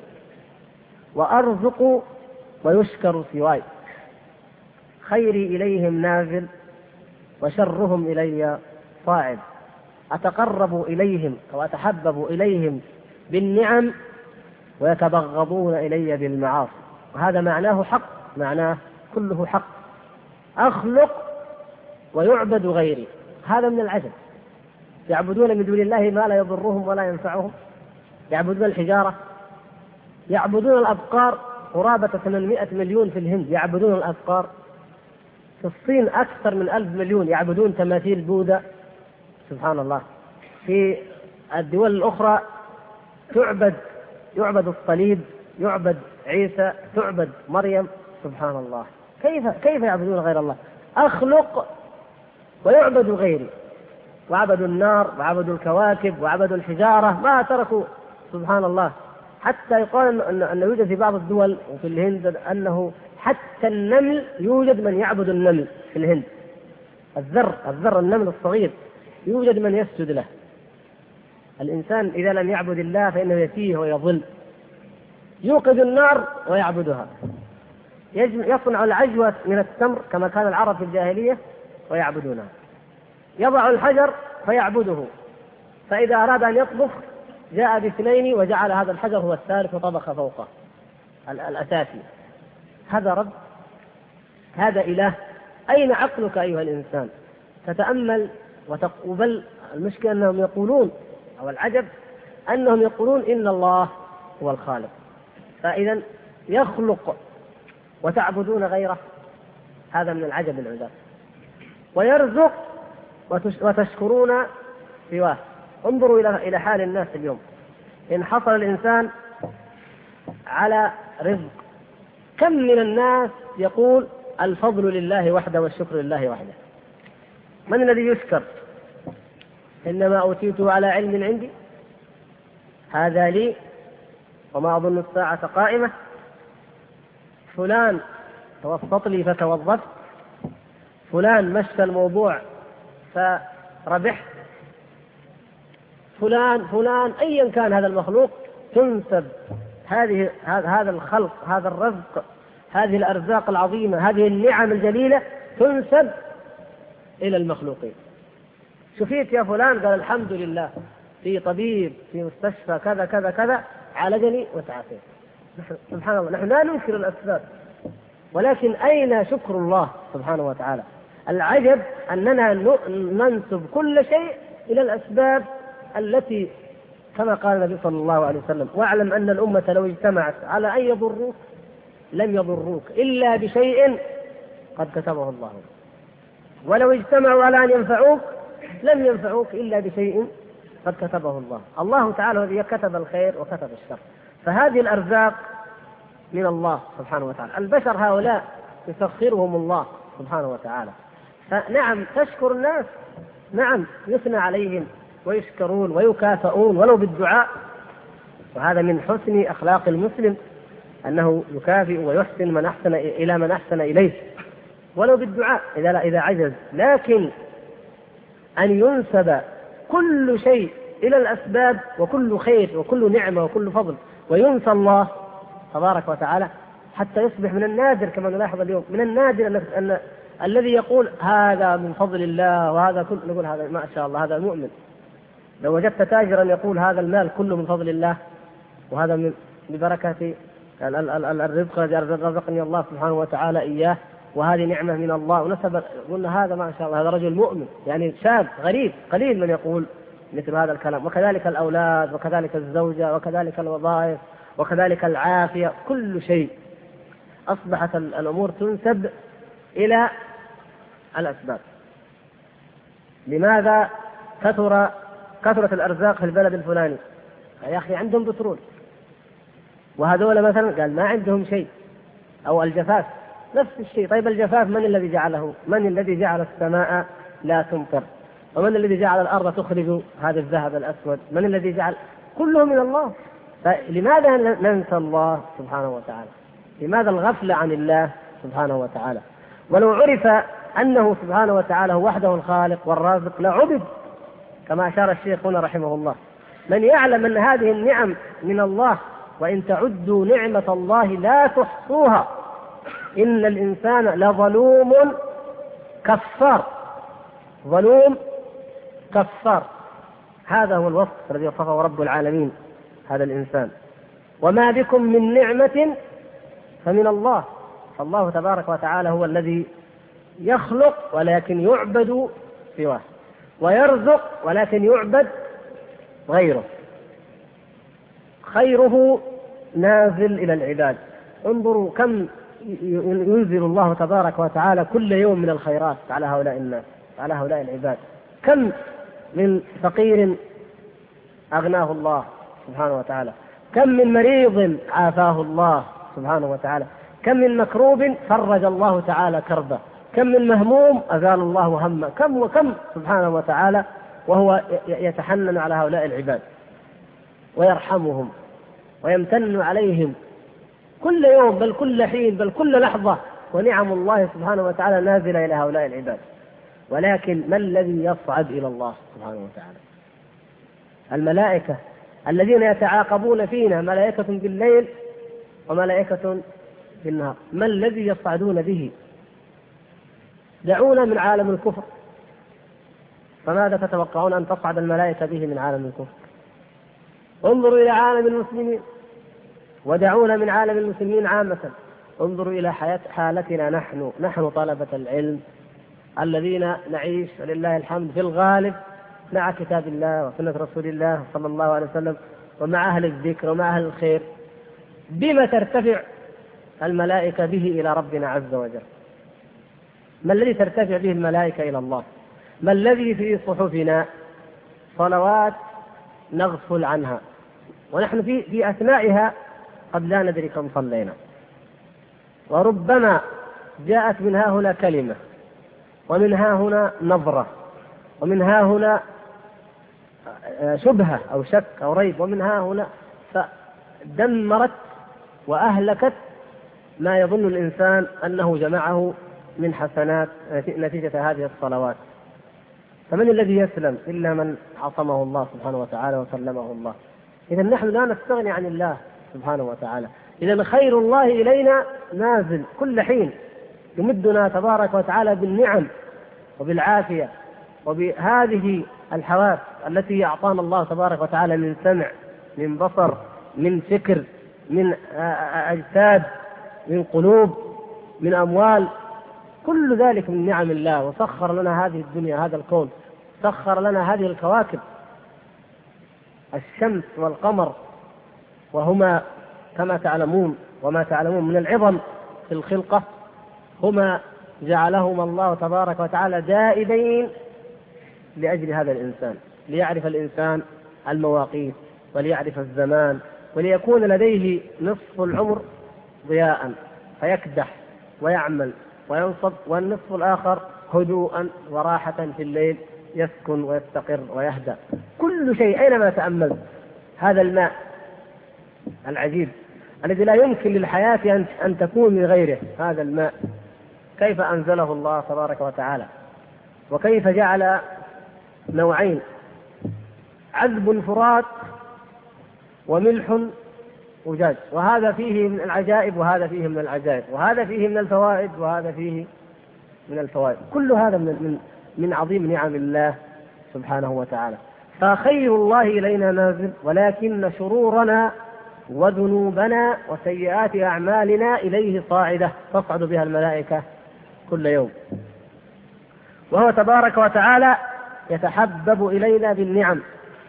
وأرزق ويشكر سواي، خيري إليهم نازل وشرهم إلي صاعد، أتقرب إليهم أو أتحبب إليهم بالنعم ويتبغضون إلي بالمعاصي. وهذا معناه حق، معناه كله حق. أخلق ويعبد غيري، هذا من العجب. يعبدون من دون الله ما لا يضرهم ولا ينفعهم، يعبدون الحجارة، يعبدون الأبقار، قرابة 800 مليون في الهند يعبدون الأبقار، في الصين أكثر من 1000 مليون يعبدون تماثيل بوذا، سبحان الله. في الدول الأخرى يعبد الصليب، يعبد عيسى، تعبد مريم، سبحان الله. كيف يعبدون غير الله؟ أخلق ويعبد غيري، وعبدوا النار وعبدوا الكواكب وعبدوا الحجارة، ما تركوا، سبحان الله. حتى يقال أن يوجد في بعض الدول وفي الهند أنه حتى النمل يوجد من يعبد النمل في الهند، الذر النمل الصغير يوجد من يسجد له. الإنسان إذا لم يعبد الله فإنه يتيه ويضل. يوقد النار ويعبدها، يصنع العجوة من التمر كما كان العرب في الجاهلية ويعبدونها، يضع الحجر فيعبده، فإذا أراد أن يطبخ جاء باثنين وجعل هذا الحجر هو الثالث وطبخ فوقه الأساسي. هذا رب، هذا إله. أين عقلك أيها الإنسان؟ تتأمل وبل المشكلة أنهم يقولون، أو العجب أنهم يقولون إن الله هو الخالق، فإذا يخلق وتعبدون غيره، هذا من العجب العجاب. ويرزق وتشكرون سواه. انظروا إلى حال الناس اليوم، إن حصل الإنسان على رزق، كم من الناس يقول الفضل لله وحده والشكر لله وحده؟ من الذي يشكر؟ إنما أوتيته على علم عندي، هذا لي وما أظن الساعة قائمة، فلان توسط لي فتوظفت، فلان مشى الموضوع فربحت، فلان أيا كان هذا المخلوق تنسب هذا الخلق، هذا الرزق، هذه الأرزاق العظيمة، هذه النعم الجليلة تنسب إلى المخلوقين. شفيت يا فلان؟ قال الحمد لله، في طبيب في مستشفى كذا كذا كذا عالجني وتعافيت. سبحان الله، نحن لا ننكر الأسباب، ولكن أين شكر الله سبحانه وتعالى؟ العجب أننا ننسب كل شيء إلى الأسباب التي كما قال النبي صلى الله عليه وسلم: واعلم أن الأمة لو اجتمعت على أن يضروك لم يضروك إلا بشيء قد كتبه الله، ولو اجتمعوا على أن ينفعوك لم ينفعوك إلا بشيء قد كتبه الله. الله تعالى الذي كتب الخير وكتب الشر، فهذه الأرزاق من الله سبحانه وتعالى. البشر هؤلاء يسخرهم الله سبحانه وتعالى، فنعم تشكر الناس، نعم يثنى عليهم ويشكرون ويكافئون ولو بالدعاء، وهذا من حسن أخلاق المسلم أنه يكافئ ويحسن من أحسن إلى من أحسن إليه ولو بالدعاء إذا عجز. لكن أن ينسب كل شيء إلى الأسباب وكل خير وكل نعمة وكل فضل وينسى الله تبارك وتعالى، حتى يصبح من النادر كما نلاحظ اليوم، من النادر أن الذي يقول هذا من فضل الله وهذا كله، نقول هذا ما شاء الله هذا مؤمن. لو وجدت تاجرا يقول هذا المال كله من فضل الله وهذا من ببركة الرزق الذي رزقني الله سبحانه وتعالى إياه وهذه نعمة من الله ونسب، قلنا هذا ما شاء الله هذا رجل مؤمن. يعني شاب غريب قليل من يقول مثل هذا الكلام. وكذلك الأولاد وكذلك الزوجة وكذلك الوظائف وكذلك العافية، كل شيء أصبحت الأمور تنسب إلى الأسباب. لماذا كثرت الأرزاق في البلد الفلاني؟ يا أخي عندهم بترول، وهذول مثلا قال ما عندهم شيء. أو الجفاف نفس الشيء. طيب الجفاف من الذي جعله؟ من الذي جعل السماء لا تمطر؟ ومن الذي جعل الأرض تخرج هذا الذهب الأسود؟ من الذي جعل؟ كله من الله. فلماذا ننسى الله سبحانه وتعالى؟ لماذا الغفلة عن الله سبحانه وتعالى؟ ولو عرف أنه سبحانه وتعالى هو وحده الخالق والرازق لعبد، كما أشار الشيخ هنا رحمه الله. من يعلم أن هذه النعم من الله، وإن تعدوا نعمة الله لا تحصوها، إن الإنسان لظلوم كفار. ظلوم كفار، هذا هو الوصف الذي وصفه رب العالمين هذا الإنسان. وما بكم من نعمة فمن الله. فالله تبارك وتعالى هو الذي يخلق ولكن يعبد سواه، ويرزق ولكن يعبد غيره. خيره نازل إلى العباد. انظروا كم ينزل الله تبارك وتعالى كل يوم من الخيرات على هؤلاء الناس، على هؤلاء العباد. كم من فقير أغناه الله سبحانه وتعالى، كم من مريض عافاه الله سبحانه وتعالى، كم من مكروب فرج الله تعالى كربه، كم من مهموم أزال الله همه، كم وكم سبحانه وتعالى، وهو يتحنن على هؤلاء العباد ويرحمهم ويمتن عليهم كل يوم بل كل حين بل كل لحظة، ونعم الله سبحانه وتعالى نازلة إلى هؤلاء العباد. ولكن ما الذي يصعد إلى الله سبحانه وتعالى؟ الملائكة الذين يتعاقبون فينا، ملائكة بالليل وملائكة بالنهار، ما الذي يصعدون به؟ دعونا من عالم الكفر، فماذا تتوقعون أن تصعد الملائكة به من عالم الكفر؟ انظروا إلى عالم المسلمين، ودعونا من عالم المسلمين عامة. انظروا إلى حالتنا نحن طلبة العلم الذين نعيش ولله الحمد في الغالب مع كتاب الله وسنة رسول الله صلى الله عليه وسلم ومع أهل الذكر ومع أهل الخير. بما ترتفع الملائكة به إلى ربنا عز وجل؟ ما الذي ترتفع به الملائكة إلى الله؟ ما الذي في صحفنا؟ صلوات نغفل عنها، ونحن في أثنائها قد لا ندري كم صلينا. وربما جاءت من ها هنا كلمة، ومن ها هنا نظرة، ومن ها هنا شبهة أو شك أو ريب، ومن ها هنا، فدمرت وأهلكت ما يظن الإنسان أنه جمعه من حسنات نتيجة هذه الصلوات. فمن الذي يسلم إلا من عصمه الله سبحانه وتعالى وسلمه الله؟ إذا نحن لا نستغني عن الله سبحانه وتعالى. إذا خير الله إلينا نازل كل حين، يمدنا تبارك وتعالى بالنعم وبالعافية وبهذه الحواس التي أعطانا الله تبارك وتعالى من سمع، من بصر، من فكر، من أجساد، من قلوب، من أموال، كل ذلك من نعم الله. وسخر لنا هذه الدنيا، هذا الكون، سخر لنا هذه الكواكب، الشمس والقمر، وهما كما تعلمون وما تعلمون من العظم في الخلقة، هما جعلهما الله تبارك وتعالى دائبين لأجل هذا الإنسان، ليعرف الإنسان المواقيت وليعرف الزمان، وليكون لديه نصف العمر ضياء فيكدح ويعمل وينصب، والنصف الآخر هدوءا وراحة في الليل يسكن ويستقر ويهدأ. كل شيء أينما تأمل هذا الماء العجيب الذي لا يمكن للحياة أن تكون من غيره، هذا الماء كيف أنزله الله تبارك وتعالى، وكيف جعل نوعين: عذب فرات وملح أجاج، وهذا فيه من العجائب وهذا فيه من العجائب، وهذا فيه من الفوائد وهذا فيه من الفوائد. كل هذا من عظيم نعم الله سبحانه وتعالى. فخير الله إلينا نازل، ولكن شرورنا وذنوبنا وسيئات أعمالنا إليه صاعدة تصعد بها الملائكة كل يوم. وهو تبارك وتعالى يتحبب إلينا بالنعم،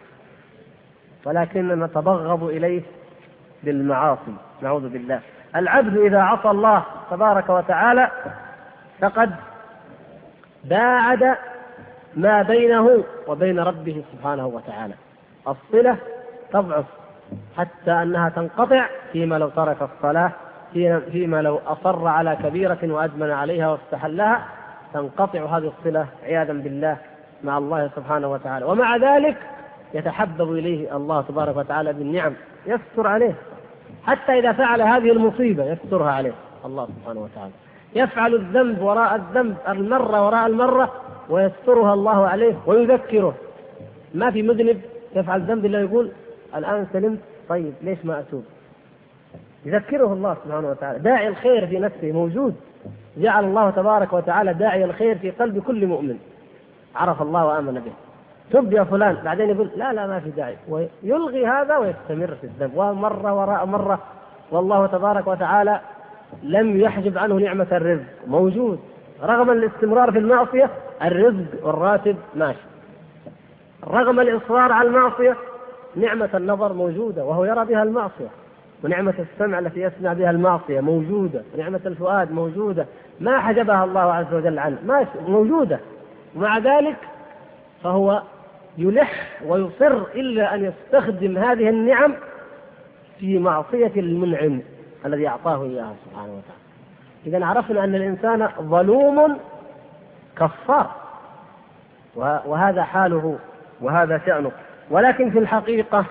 ولكننا نتبغض إليه بالمعاصي، نعوذ بالله. العبد إذا عصى الله تبارك وتعالى فقد باعد ما بينه وبين ربه سبحانه وتعالى، الصلة تضعف حتى أنها تنقطع فيما لو ترك الصلاة، فيما لو أصر على كبيرة وأدمن عليها واستحلها، تنقطع هذه الصلة عياذا بالله مع الله سبحانه وتعالى. ومع ذلك يتحبب إليه الله تبارك وتعالى بالنعم، يستر عليه حتى إذا فعل هذه المصيبة يسترها عليه الله سبحانه وتعالى، يفعل الذنب وراء الذنب المرة وراء المرة ويسترها الله عليه ويذكره. ما في مذنب يفعل ذنب إلا يقول الآن سلمت، طيب ليش ما أتوب؟ يذكره الله سبحانه وتعالى. داعي الخير في نفسه موجود، جعل الله تبارك وتعالى داعي الخير في قلب كل مؤمن عرف الله وآمن به. تب يا فلان، بعدين يقول لا ما في داعي، ويلغي هذا ويستمر في الذنب ومرة وراء مرة. والله تبارك وتعالى لم يحجب عنه نعمة الرزق، موجود رغم الاستمرار في المعصية، الرزق والراتب ماشي. رغم الإصرار على المعصية نعمة النظر موجودة وهو يرى بها المعصية، ونعمة السمع التي يسمع بها المعصية موجودة، ونعمة الفؤاد موجودة، ما حجبها الله عز وجل عنه، ماشي موجودة. ومع ذلك فهو يلح ويصر إلا أن يستخدم هذه النعم في معصية المنعم الذي أعطاه إياها سبحانه وتعالى. إذن عرفنا أن الإنسان ظلوم كفار، وهذا حاله وهذا شأنه. ولكن في الحقيقة،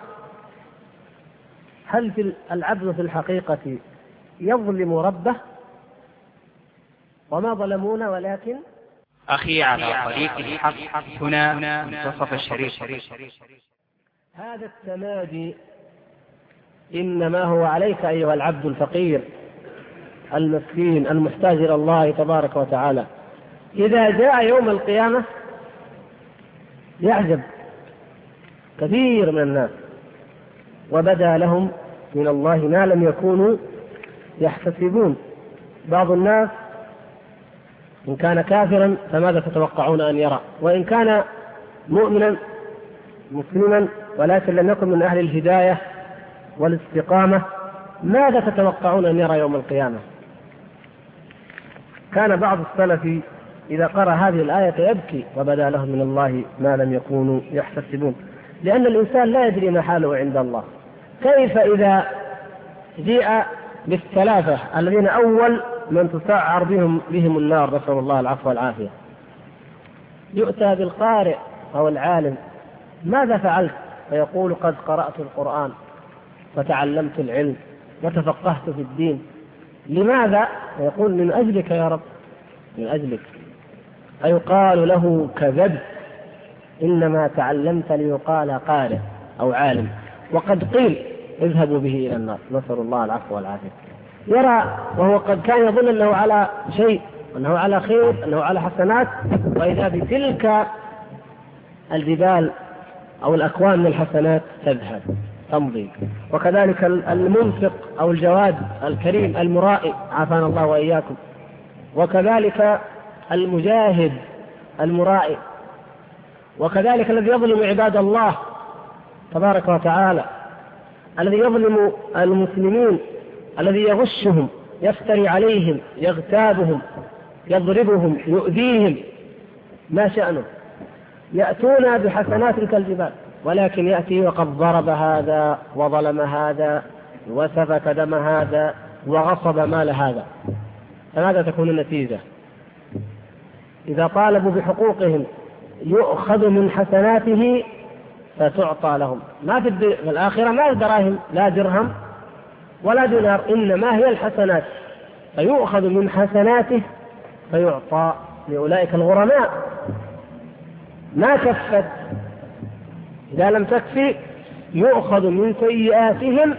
هل في العبد في الحقيقة يظلم ربه؟ وما ظلمونا ولكن أخي على طريق الحق هنا منتصف الشريف. هذا التمادي إنما هو عليك أيها العبد الفقير المسكين المحتاج إلى الله تبارك وتعالى. إذا جاء يوم القيامة يعجب كثير من الناس وبدا لهم من الله ما لم يكونوا يحتسبون. بعض الناس إن كان كافرا فماذا تتوقعون أن يرى؟ وإن كان مؤمنا مسلما ولكن لم يكن من أهل الهداية والاستقامة ماذا تتوقعون أن يرى يوم القيامة؟ كان بعض السلف إذا قرأ هذه الآية يبكي وبدا لهم من الله ما لم يكونوا يحتسبون، لأن الإنسان لا يدري ما حاله عند الله. كيف إذا جيء بالثلاثة الذين أول من تسعر بهم النار، نسأل الله العفو والعافية، يؤتى بالقارئ أو العالم، ماذا فعلت؟ فيقول قد قرأت القرآن وتعلمت العلم وتفقهت في الدين. لماذا؟ يقول من أجلك يا رب، من أجلك. فيقال له كذبت، إنما تعلمت ليقال قارئ أو عالم، وقد قيل اذهبوا به إلى النار، نسأل الله العفو والعافية. يرى وهو قد كان يظن أنه على شيء، أنه على خير، أنه على حسنات، وإذا بتلك الجبال أو الأكوان من الحسنات تذهب تمضي. وكذلك المنفق أو الجواد الكريم المرائي، عافانا الله وإياكم، وكذلك المجاهد المرائي، وكذلك الذي يظلم عباد الله تبارك وتعالى، الذي يظلم المسلمين، الذي يغشهم، يفتري عليهم، يغتابهم، يضربهم، يؤذيهم، ما شأنه؟ يأتون بحسنات كالجبال ولكن يأتي وقد ضرب هذا وظلم هذا وسفك دم هذا وغصب مال هذا، فماذا تكون النتيجة؟ إذا طالبوا بحقوقهم يؤخذ من حسناته فتعطى لهم، ما في الآخرة ما دراهم، لا درهم ولا دينار، إنما هي الحسنات، فيؤخذ من حسناته فيعطى لأولئك الغرماء. ما كفت، إذا لم تكفي يؤخذ من سيئاتهم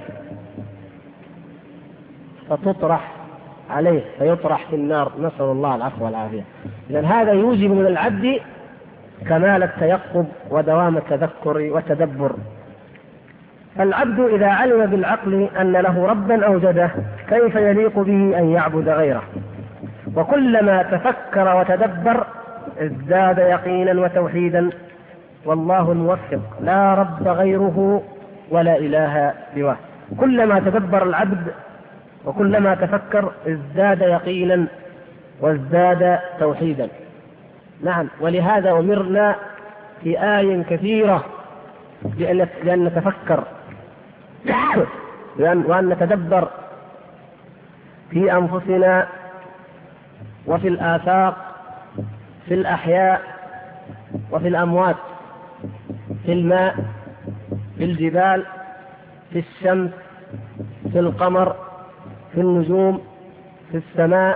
فتطرح عليه فيطرح في النار، نسأل الله العفو والعافية. إذن هذا يوجب من العبد كمال التيقظ ودوام التذكر والتدبر. فالعبد إذا علم بالعقل أن له ربا أوجده كيف يليق به أن يعبد غيره؟ وكلما تفكر وتدبر ازداد يقينا وتوحيدا، والله الموفق لا رب غيره ولا إله سواه. كلما تدبر العبد وكلما تفكر ازداد يقينا وازداد توحيدا. نعم، ولهذا أمرنا في آية كثيرة بأن نتفكر وأن نتدبر في أنفسنا وفي الآفاق، في الأحياء وفي الأموات، في الماء، في الجبال، في الشمس، في القمر، في النجوم، في السماء،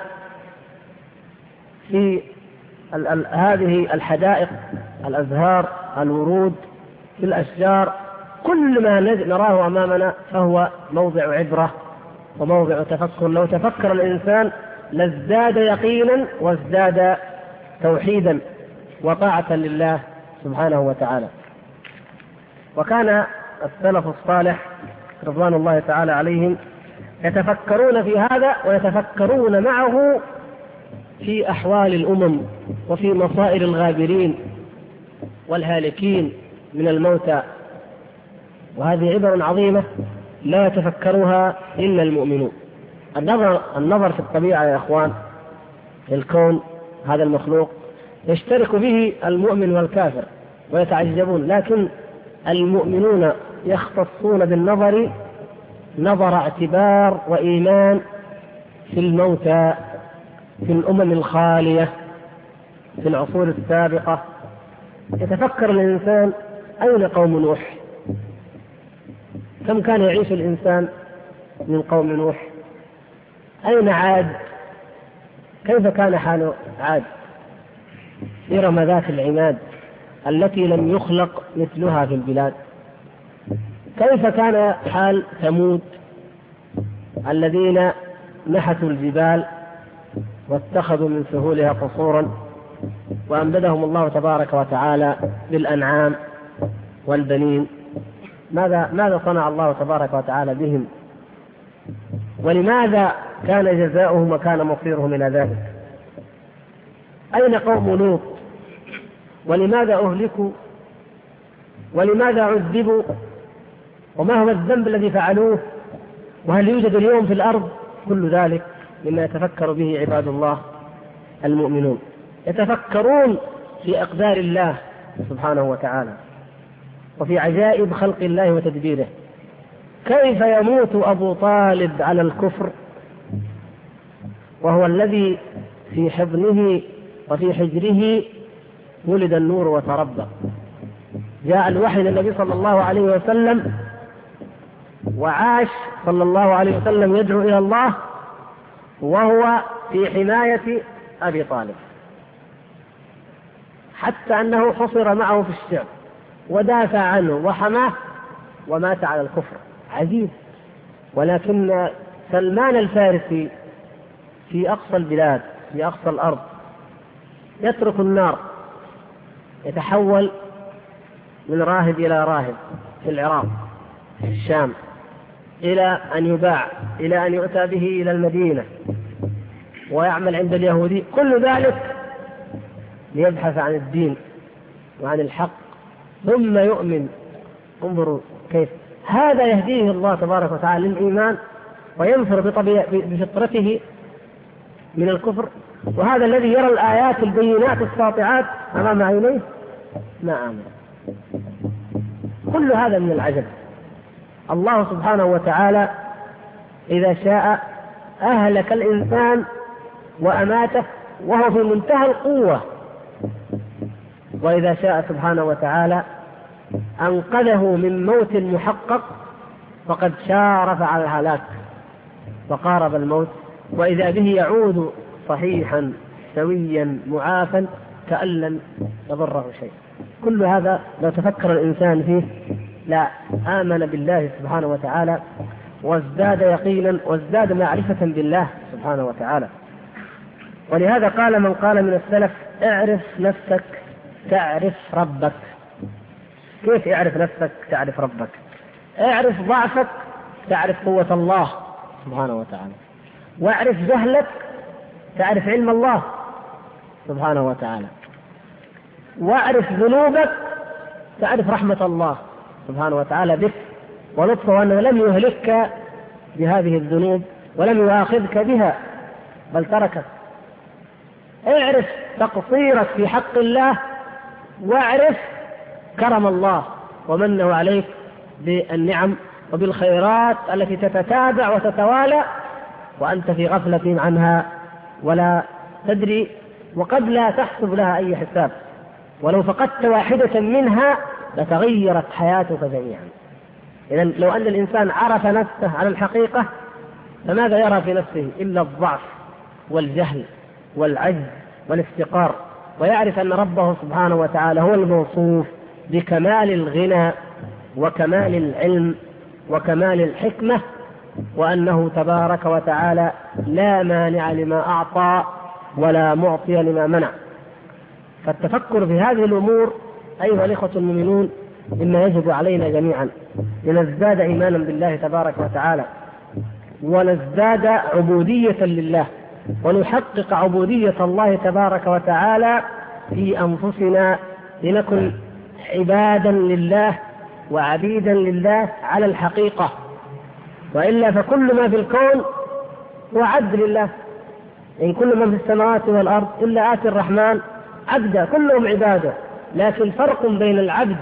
في هذه الحدائق، الأزهار، الورود، في الأشجار. كل ما نراه أمامنا فهو موضع عبرة وموضع تفكر. لو تفكر الإنسان لازداد يقينا وازداد توحيدا وطاعة لله سبحانه وتعالى. وكان السلف الصالح رضوان الله تعالى عليهم يتفكرون في هذا ويتفكرون معه في أحوال الأمم وفي مصائر الغابرين والهالكين من الموتى، وهذه عبر عظيمة لا يتفكرها إلا المؤمنون. النظر في الطبيعة يا إخوان، في الكون، هذا المخلوق يشترك به المؤمن والكافر ويتعجبون، لكن المؤمنون يختصون بالنظر نظر اعتبار وإيمان في الموتى، في الأمم الخالية، في العصور السابقة. يتفكر الإنسان أين قوم نوح؟ كم كان يعيش الإنسان من قوم نوح؟ أين عاد؟ كيف كان حال عاد؟ إرم ذات العماد التي لم يخلق مثلها في البلاد. كيف كان حال ثمود الذين نحتوا الجبال واتخذوا من سهولها قصورا وأمددهم الله تبارك وتعالى بالأنعام والبنين؟ ماذا صنع الله تبارك وتعالى بهم؟ ولماذا كان جزاؤهم وكان مصيرهم إلى ذلك؟ أين قوم لوط؟ ولماذا أهلكوا؟ ولماذا عذبوا؟ وما هو الذنب الذي فعلوه؟ وهل يوجد اليوم في الأرض؟ كل ذلك مما يتفكر به عباد الله المؤمنون. يتفكرون في أقدار الله سبحانه وتعالى وفي عجائب خلق الله وتدبيره. كيف يموت أبو طالب على الكفر وهو الذي في حضنه وفي حجره ولد النور وتربى؟ جاء الوحي للنبي صلى الله عليه وسلم وعاش صلى الله عليه وسلم يدعو إلى الله وهو في حماية أبي طالب، حتى أنه حصر معه في الشعب ودافع عنه وحماه ومات على الكفر. عجيب. ولكن سلمان الفارسي في أقصى البلاد، في أقصى الأرض، يترك النار، يتحول من راهب إلى راهب في العراق، في الشام، إلى أن يباع، إلى أن يؤتى به إلى المدينة ويعمل عند اليهودي. كل ذلك ليبحث عن الدين وعن الحق ثم يؤمن. انظروا كيف هذا يهديه الله تبارك وتعالى للإيمان وينفر بفطرته من الكفر. وهذا الذي يرى الآيات البينات الساطعات أمام عينيه ما آمن. كل هذا من العجب. الله سبحانه وتعالى إذا شاء أهلك الإنسان وأماته وهو في منتهى القوة، وإذا شاء سبحانه وتعالى أنقذه من موت محقق فقد شارف على الهلاك وقارب الموت، وإذا به يعود صحيحا سويا معافا كأن لم يضره شيء. كل هذا لو تفكر الإنسان فيه لا آمن بالله سبحانه وتعالى وازداد يقينا وازداد معرفة بالله سبحانه وتعالى. ولهذا قال من قال من السلف: اعرف نفسك تعرف ربك. كيف اعرف نفسك تعرف ربك؟ اعرف ضعفك تعرف قوة الله سبحانه وتعالى، واعرف جهلك تعرف علم الله سبحانه وتعالى، واعرف ذنوبك تعرف رحمة الله سبحانه وتعالى بك ولطفه، أنه لم يهلكك بهذه الذنوب ولم يؤاخذك بها بل تركك. اعرف تقصيرك في حق الله، واعرف كرم الله ومنه عليك بالنعم وبالخيرات التي تتتابع وتتوالى وأنت في غفلة عنها ولا تدري، وقد لا تحسب لها أي حساب، ولو فقدت واحدة منها لتغيرت حياتك جميعا. إذن لو أن الإنسان عرف نفسه على الحقيقة فماذا يرى في نفسه إلا الضعف والجهل والعجز والافتقار، ويعرف أن ربه سبحانه وتعالى هو الموصوف بكمال الغنى وكمال العلم وكمال الحكمة، وأنه تبارك وتعالى لا مانع لما أعطى ولا معطي لما منع. فالتفكر في هذه الأمور أيها الإخوة المؤمنون مما يجب علينا جميعا لنزداد إيمانا بالله تبارك وتعالى، ونزداد عبودية لله، ونحقق عبودية الله تبارك وتعالى في أنفسنا، لنكن عبادا لله وعبيدا لله على الحقيقة. وإلا فكل ما في الكون هو عبد لله، إن كل ما في السماوات والأرض إلا آتي الرحمن عبدا، كلهم عباده. لكن فرق بين العبد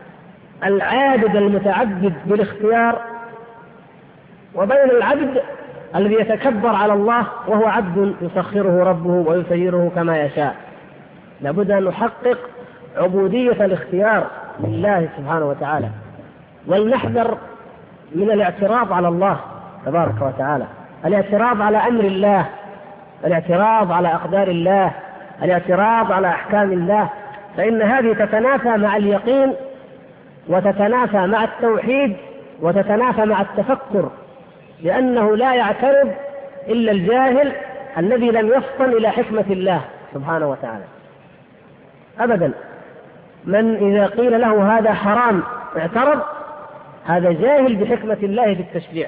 العابد المتعبد بالاختيار وبين العبد الذي يتكبر على الله وهو عبد يسخره ربه ويسيره كما يشاء. لابد أن نحقق عبودية الاختيار لله سبحانه وتعالى، ولنحذر من الاعتراض على الله تبارك وتعالى، الاعتراض على أمر الله، الاعتراض على أقدار الله، الاعتراض على أحكام الله، فإن هذه تتنافى مع اليقين وتتنافى مع التوحيد وتتنافى مع التفكر، لأنه لا يعترض إلا الجاهل الذي لم يفطن إلى حكمة الله سبحانه وتعالى أبدا. من إذا قيل له هذا حرام اعترض، هذا جاهل بحكمة الله في التشريع.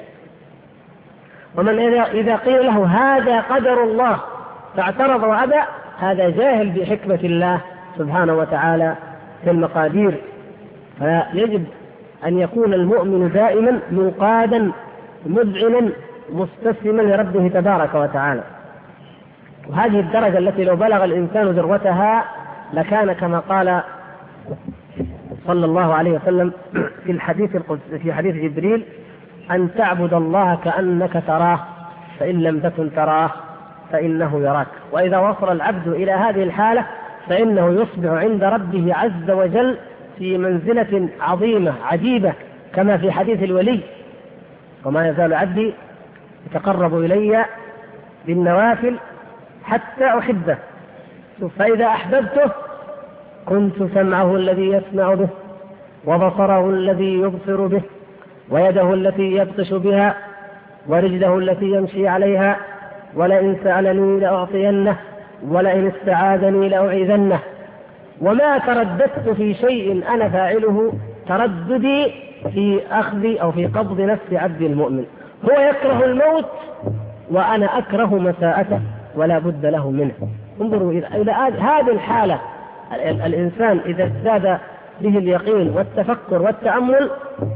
ومن إذا قيل له هذا قدر الله فاعترض وأبى، هذا جاهل بحكمة الله سبحانه وتعالى في المقادير. فيجب أن يكون المؤمن دائما منقادا مذعنا مستسلما لربه تبارك وتعالى. وهذه الدرجة التي لو بلغ الإنسان ذروتها لكان كما قال صلى الله عليه وسلم في حديث جبريل: أن تعبد الله كأنك تراه فإن لم تكن تراه فإنه يراك. وإذا وصل العبد إلى هذه الحالة فإنه يصبح عند ربه عز وجل في منزلة عظيمة عجيبة، كما في حديث الولي: وما يزال عبدي يتقرب إلي بالنوافل حتى أحبه، فإذا أحببته كنت سمعه الذي يسمع به، وبصره الذي يبصر به، ويده التي يبطش بها، ورجله التي يمشي عليها، ولئن سألني لأعطينه، ولئن استعاذني لأعيذنه. وما ترددت في شيء أنا فاعله ترددي في أخذ أو في قبض نفس عبد المؤمن. هو يكره الموت وأنا أكره مساءته ولا بد له منه. انظروا إلى هذه الحالة، الإنسان إذا ازداد به اليقين والتفكر والتأمل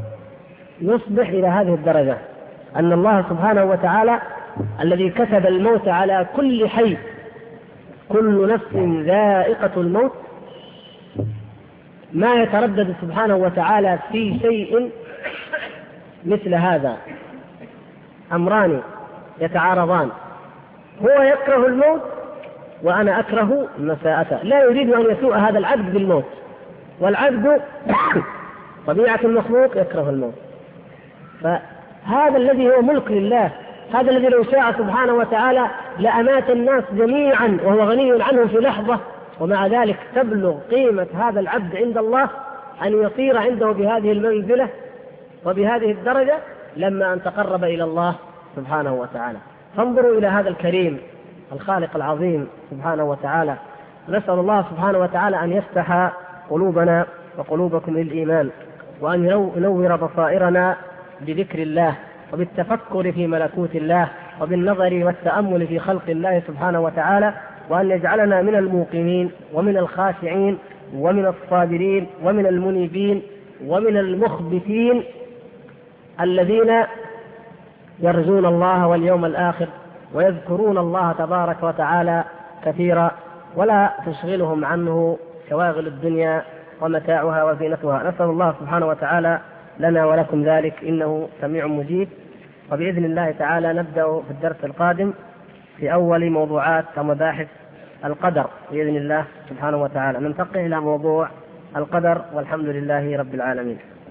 يصبح إلى هذه الدرجة، أن الله سبحانه وتعالى الذي كتب الموت على كل حي، كل نفس ذائقة الموت، ما يتردد سبحانه وتعالى في شيء مثل هذا. أمران يتعارضان، هو يكره الموت وأنا أكره مساءته، لا يريد أن يسوء هذا العبد بالموت، والعبد طبيعة المخلوق يكره الموت. فهذا الذي هو ملك لله، هذا الذي لو شاء سبحانه وتعالى لأمات الناس جميعا وهو غني عنهم في لحظة، ومع ذلك تبلغ قيمة هذا العبد عند الله أن يصير عنده بهذه المنزلة وبهذه الدرجة لما أن تقرب إلى الله سبحانه وتعالى. فانظروا إلى هذا الكريم الخالق العظيم سبحانه وتعالى. نسأل الله سبحانه وتعالى أن يفتح قلوبنا وقلوبكم للإيمان، وأن ينور بصائرنا بذكر الله وبالتفكر في ملكوت الله وبالنظر والتأمل في خلق الله سبحانه وتعالى، وأن يجعلنا من الموقنين ومن الخاشعين ومن الصابرين ومن المنيبين ومن المخبتين الذين يرجون الله واليوم الآخر ويذكرون الله تبارك وتعالى كثيرا، ولا تشغلهم عنه شواغل الدنيا ومتاعها وزينتها. نسأل الله سبحانه وتعالى لنا ولكم ذلك، إنه سميع مجيب. وبإذن الله تعالى نبدأ في الدرس القادم في أول موضوعات ومباحث القدر بإذن الله سبحانه وتعالى. ننتقل إلى موضوع القدر، والحمد لله رب العالمين.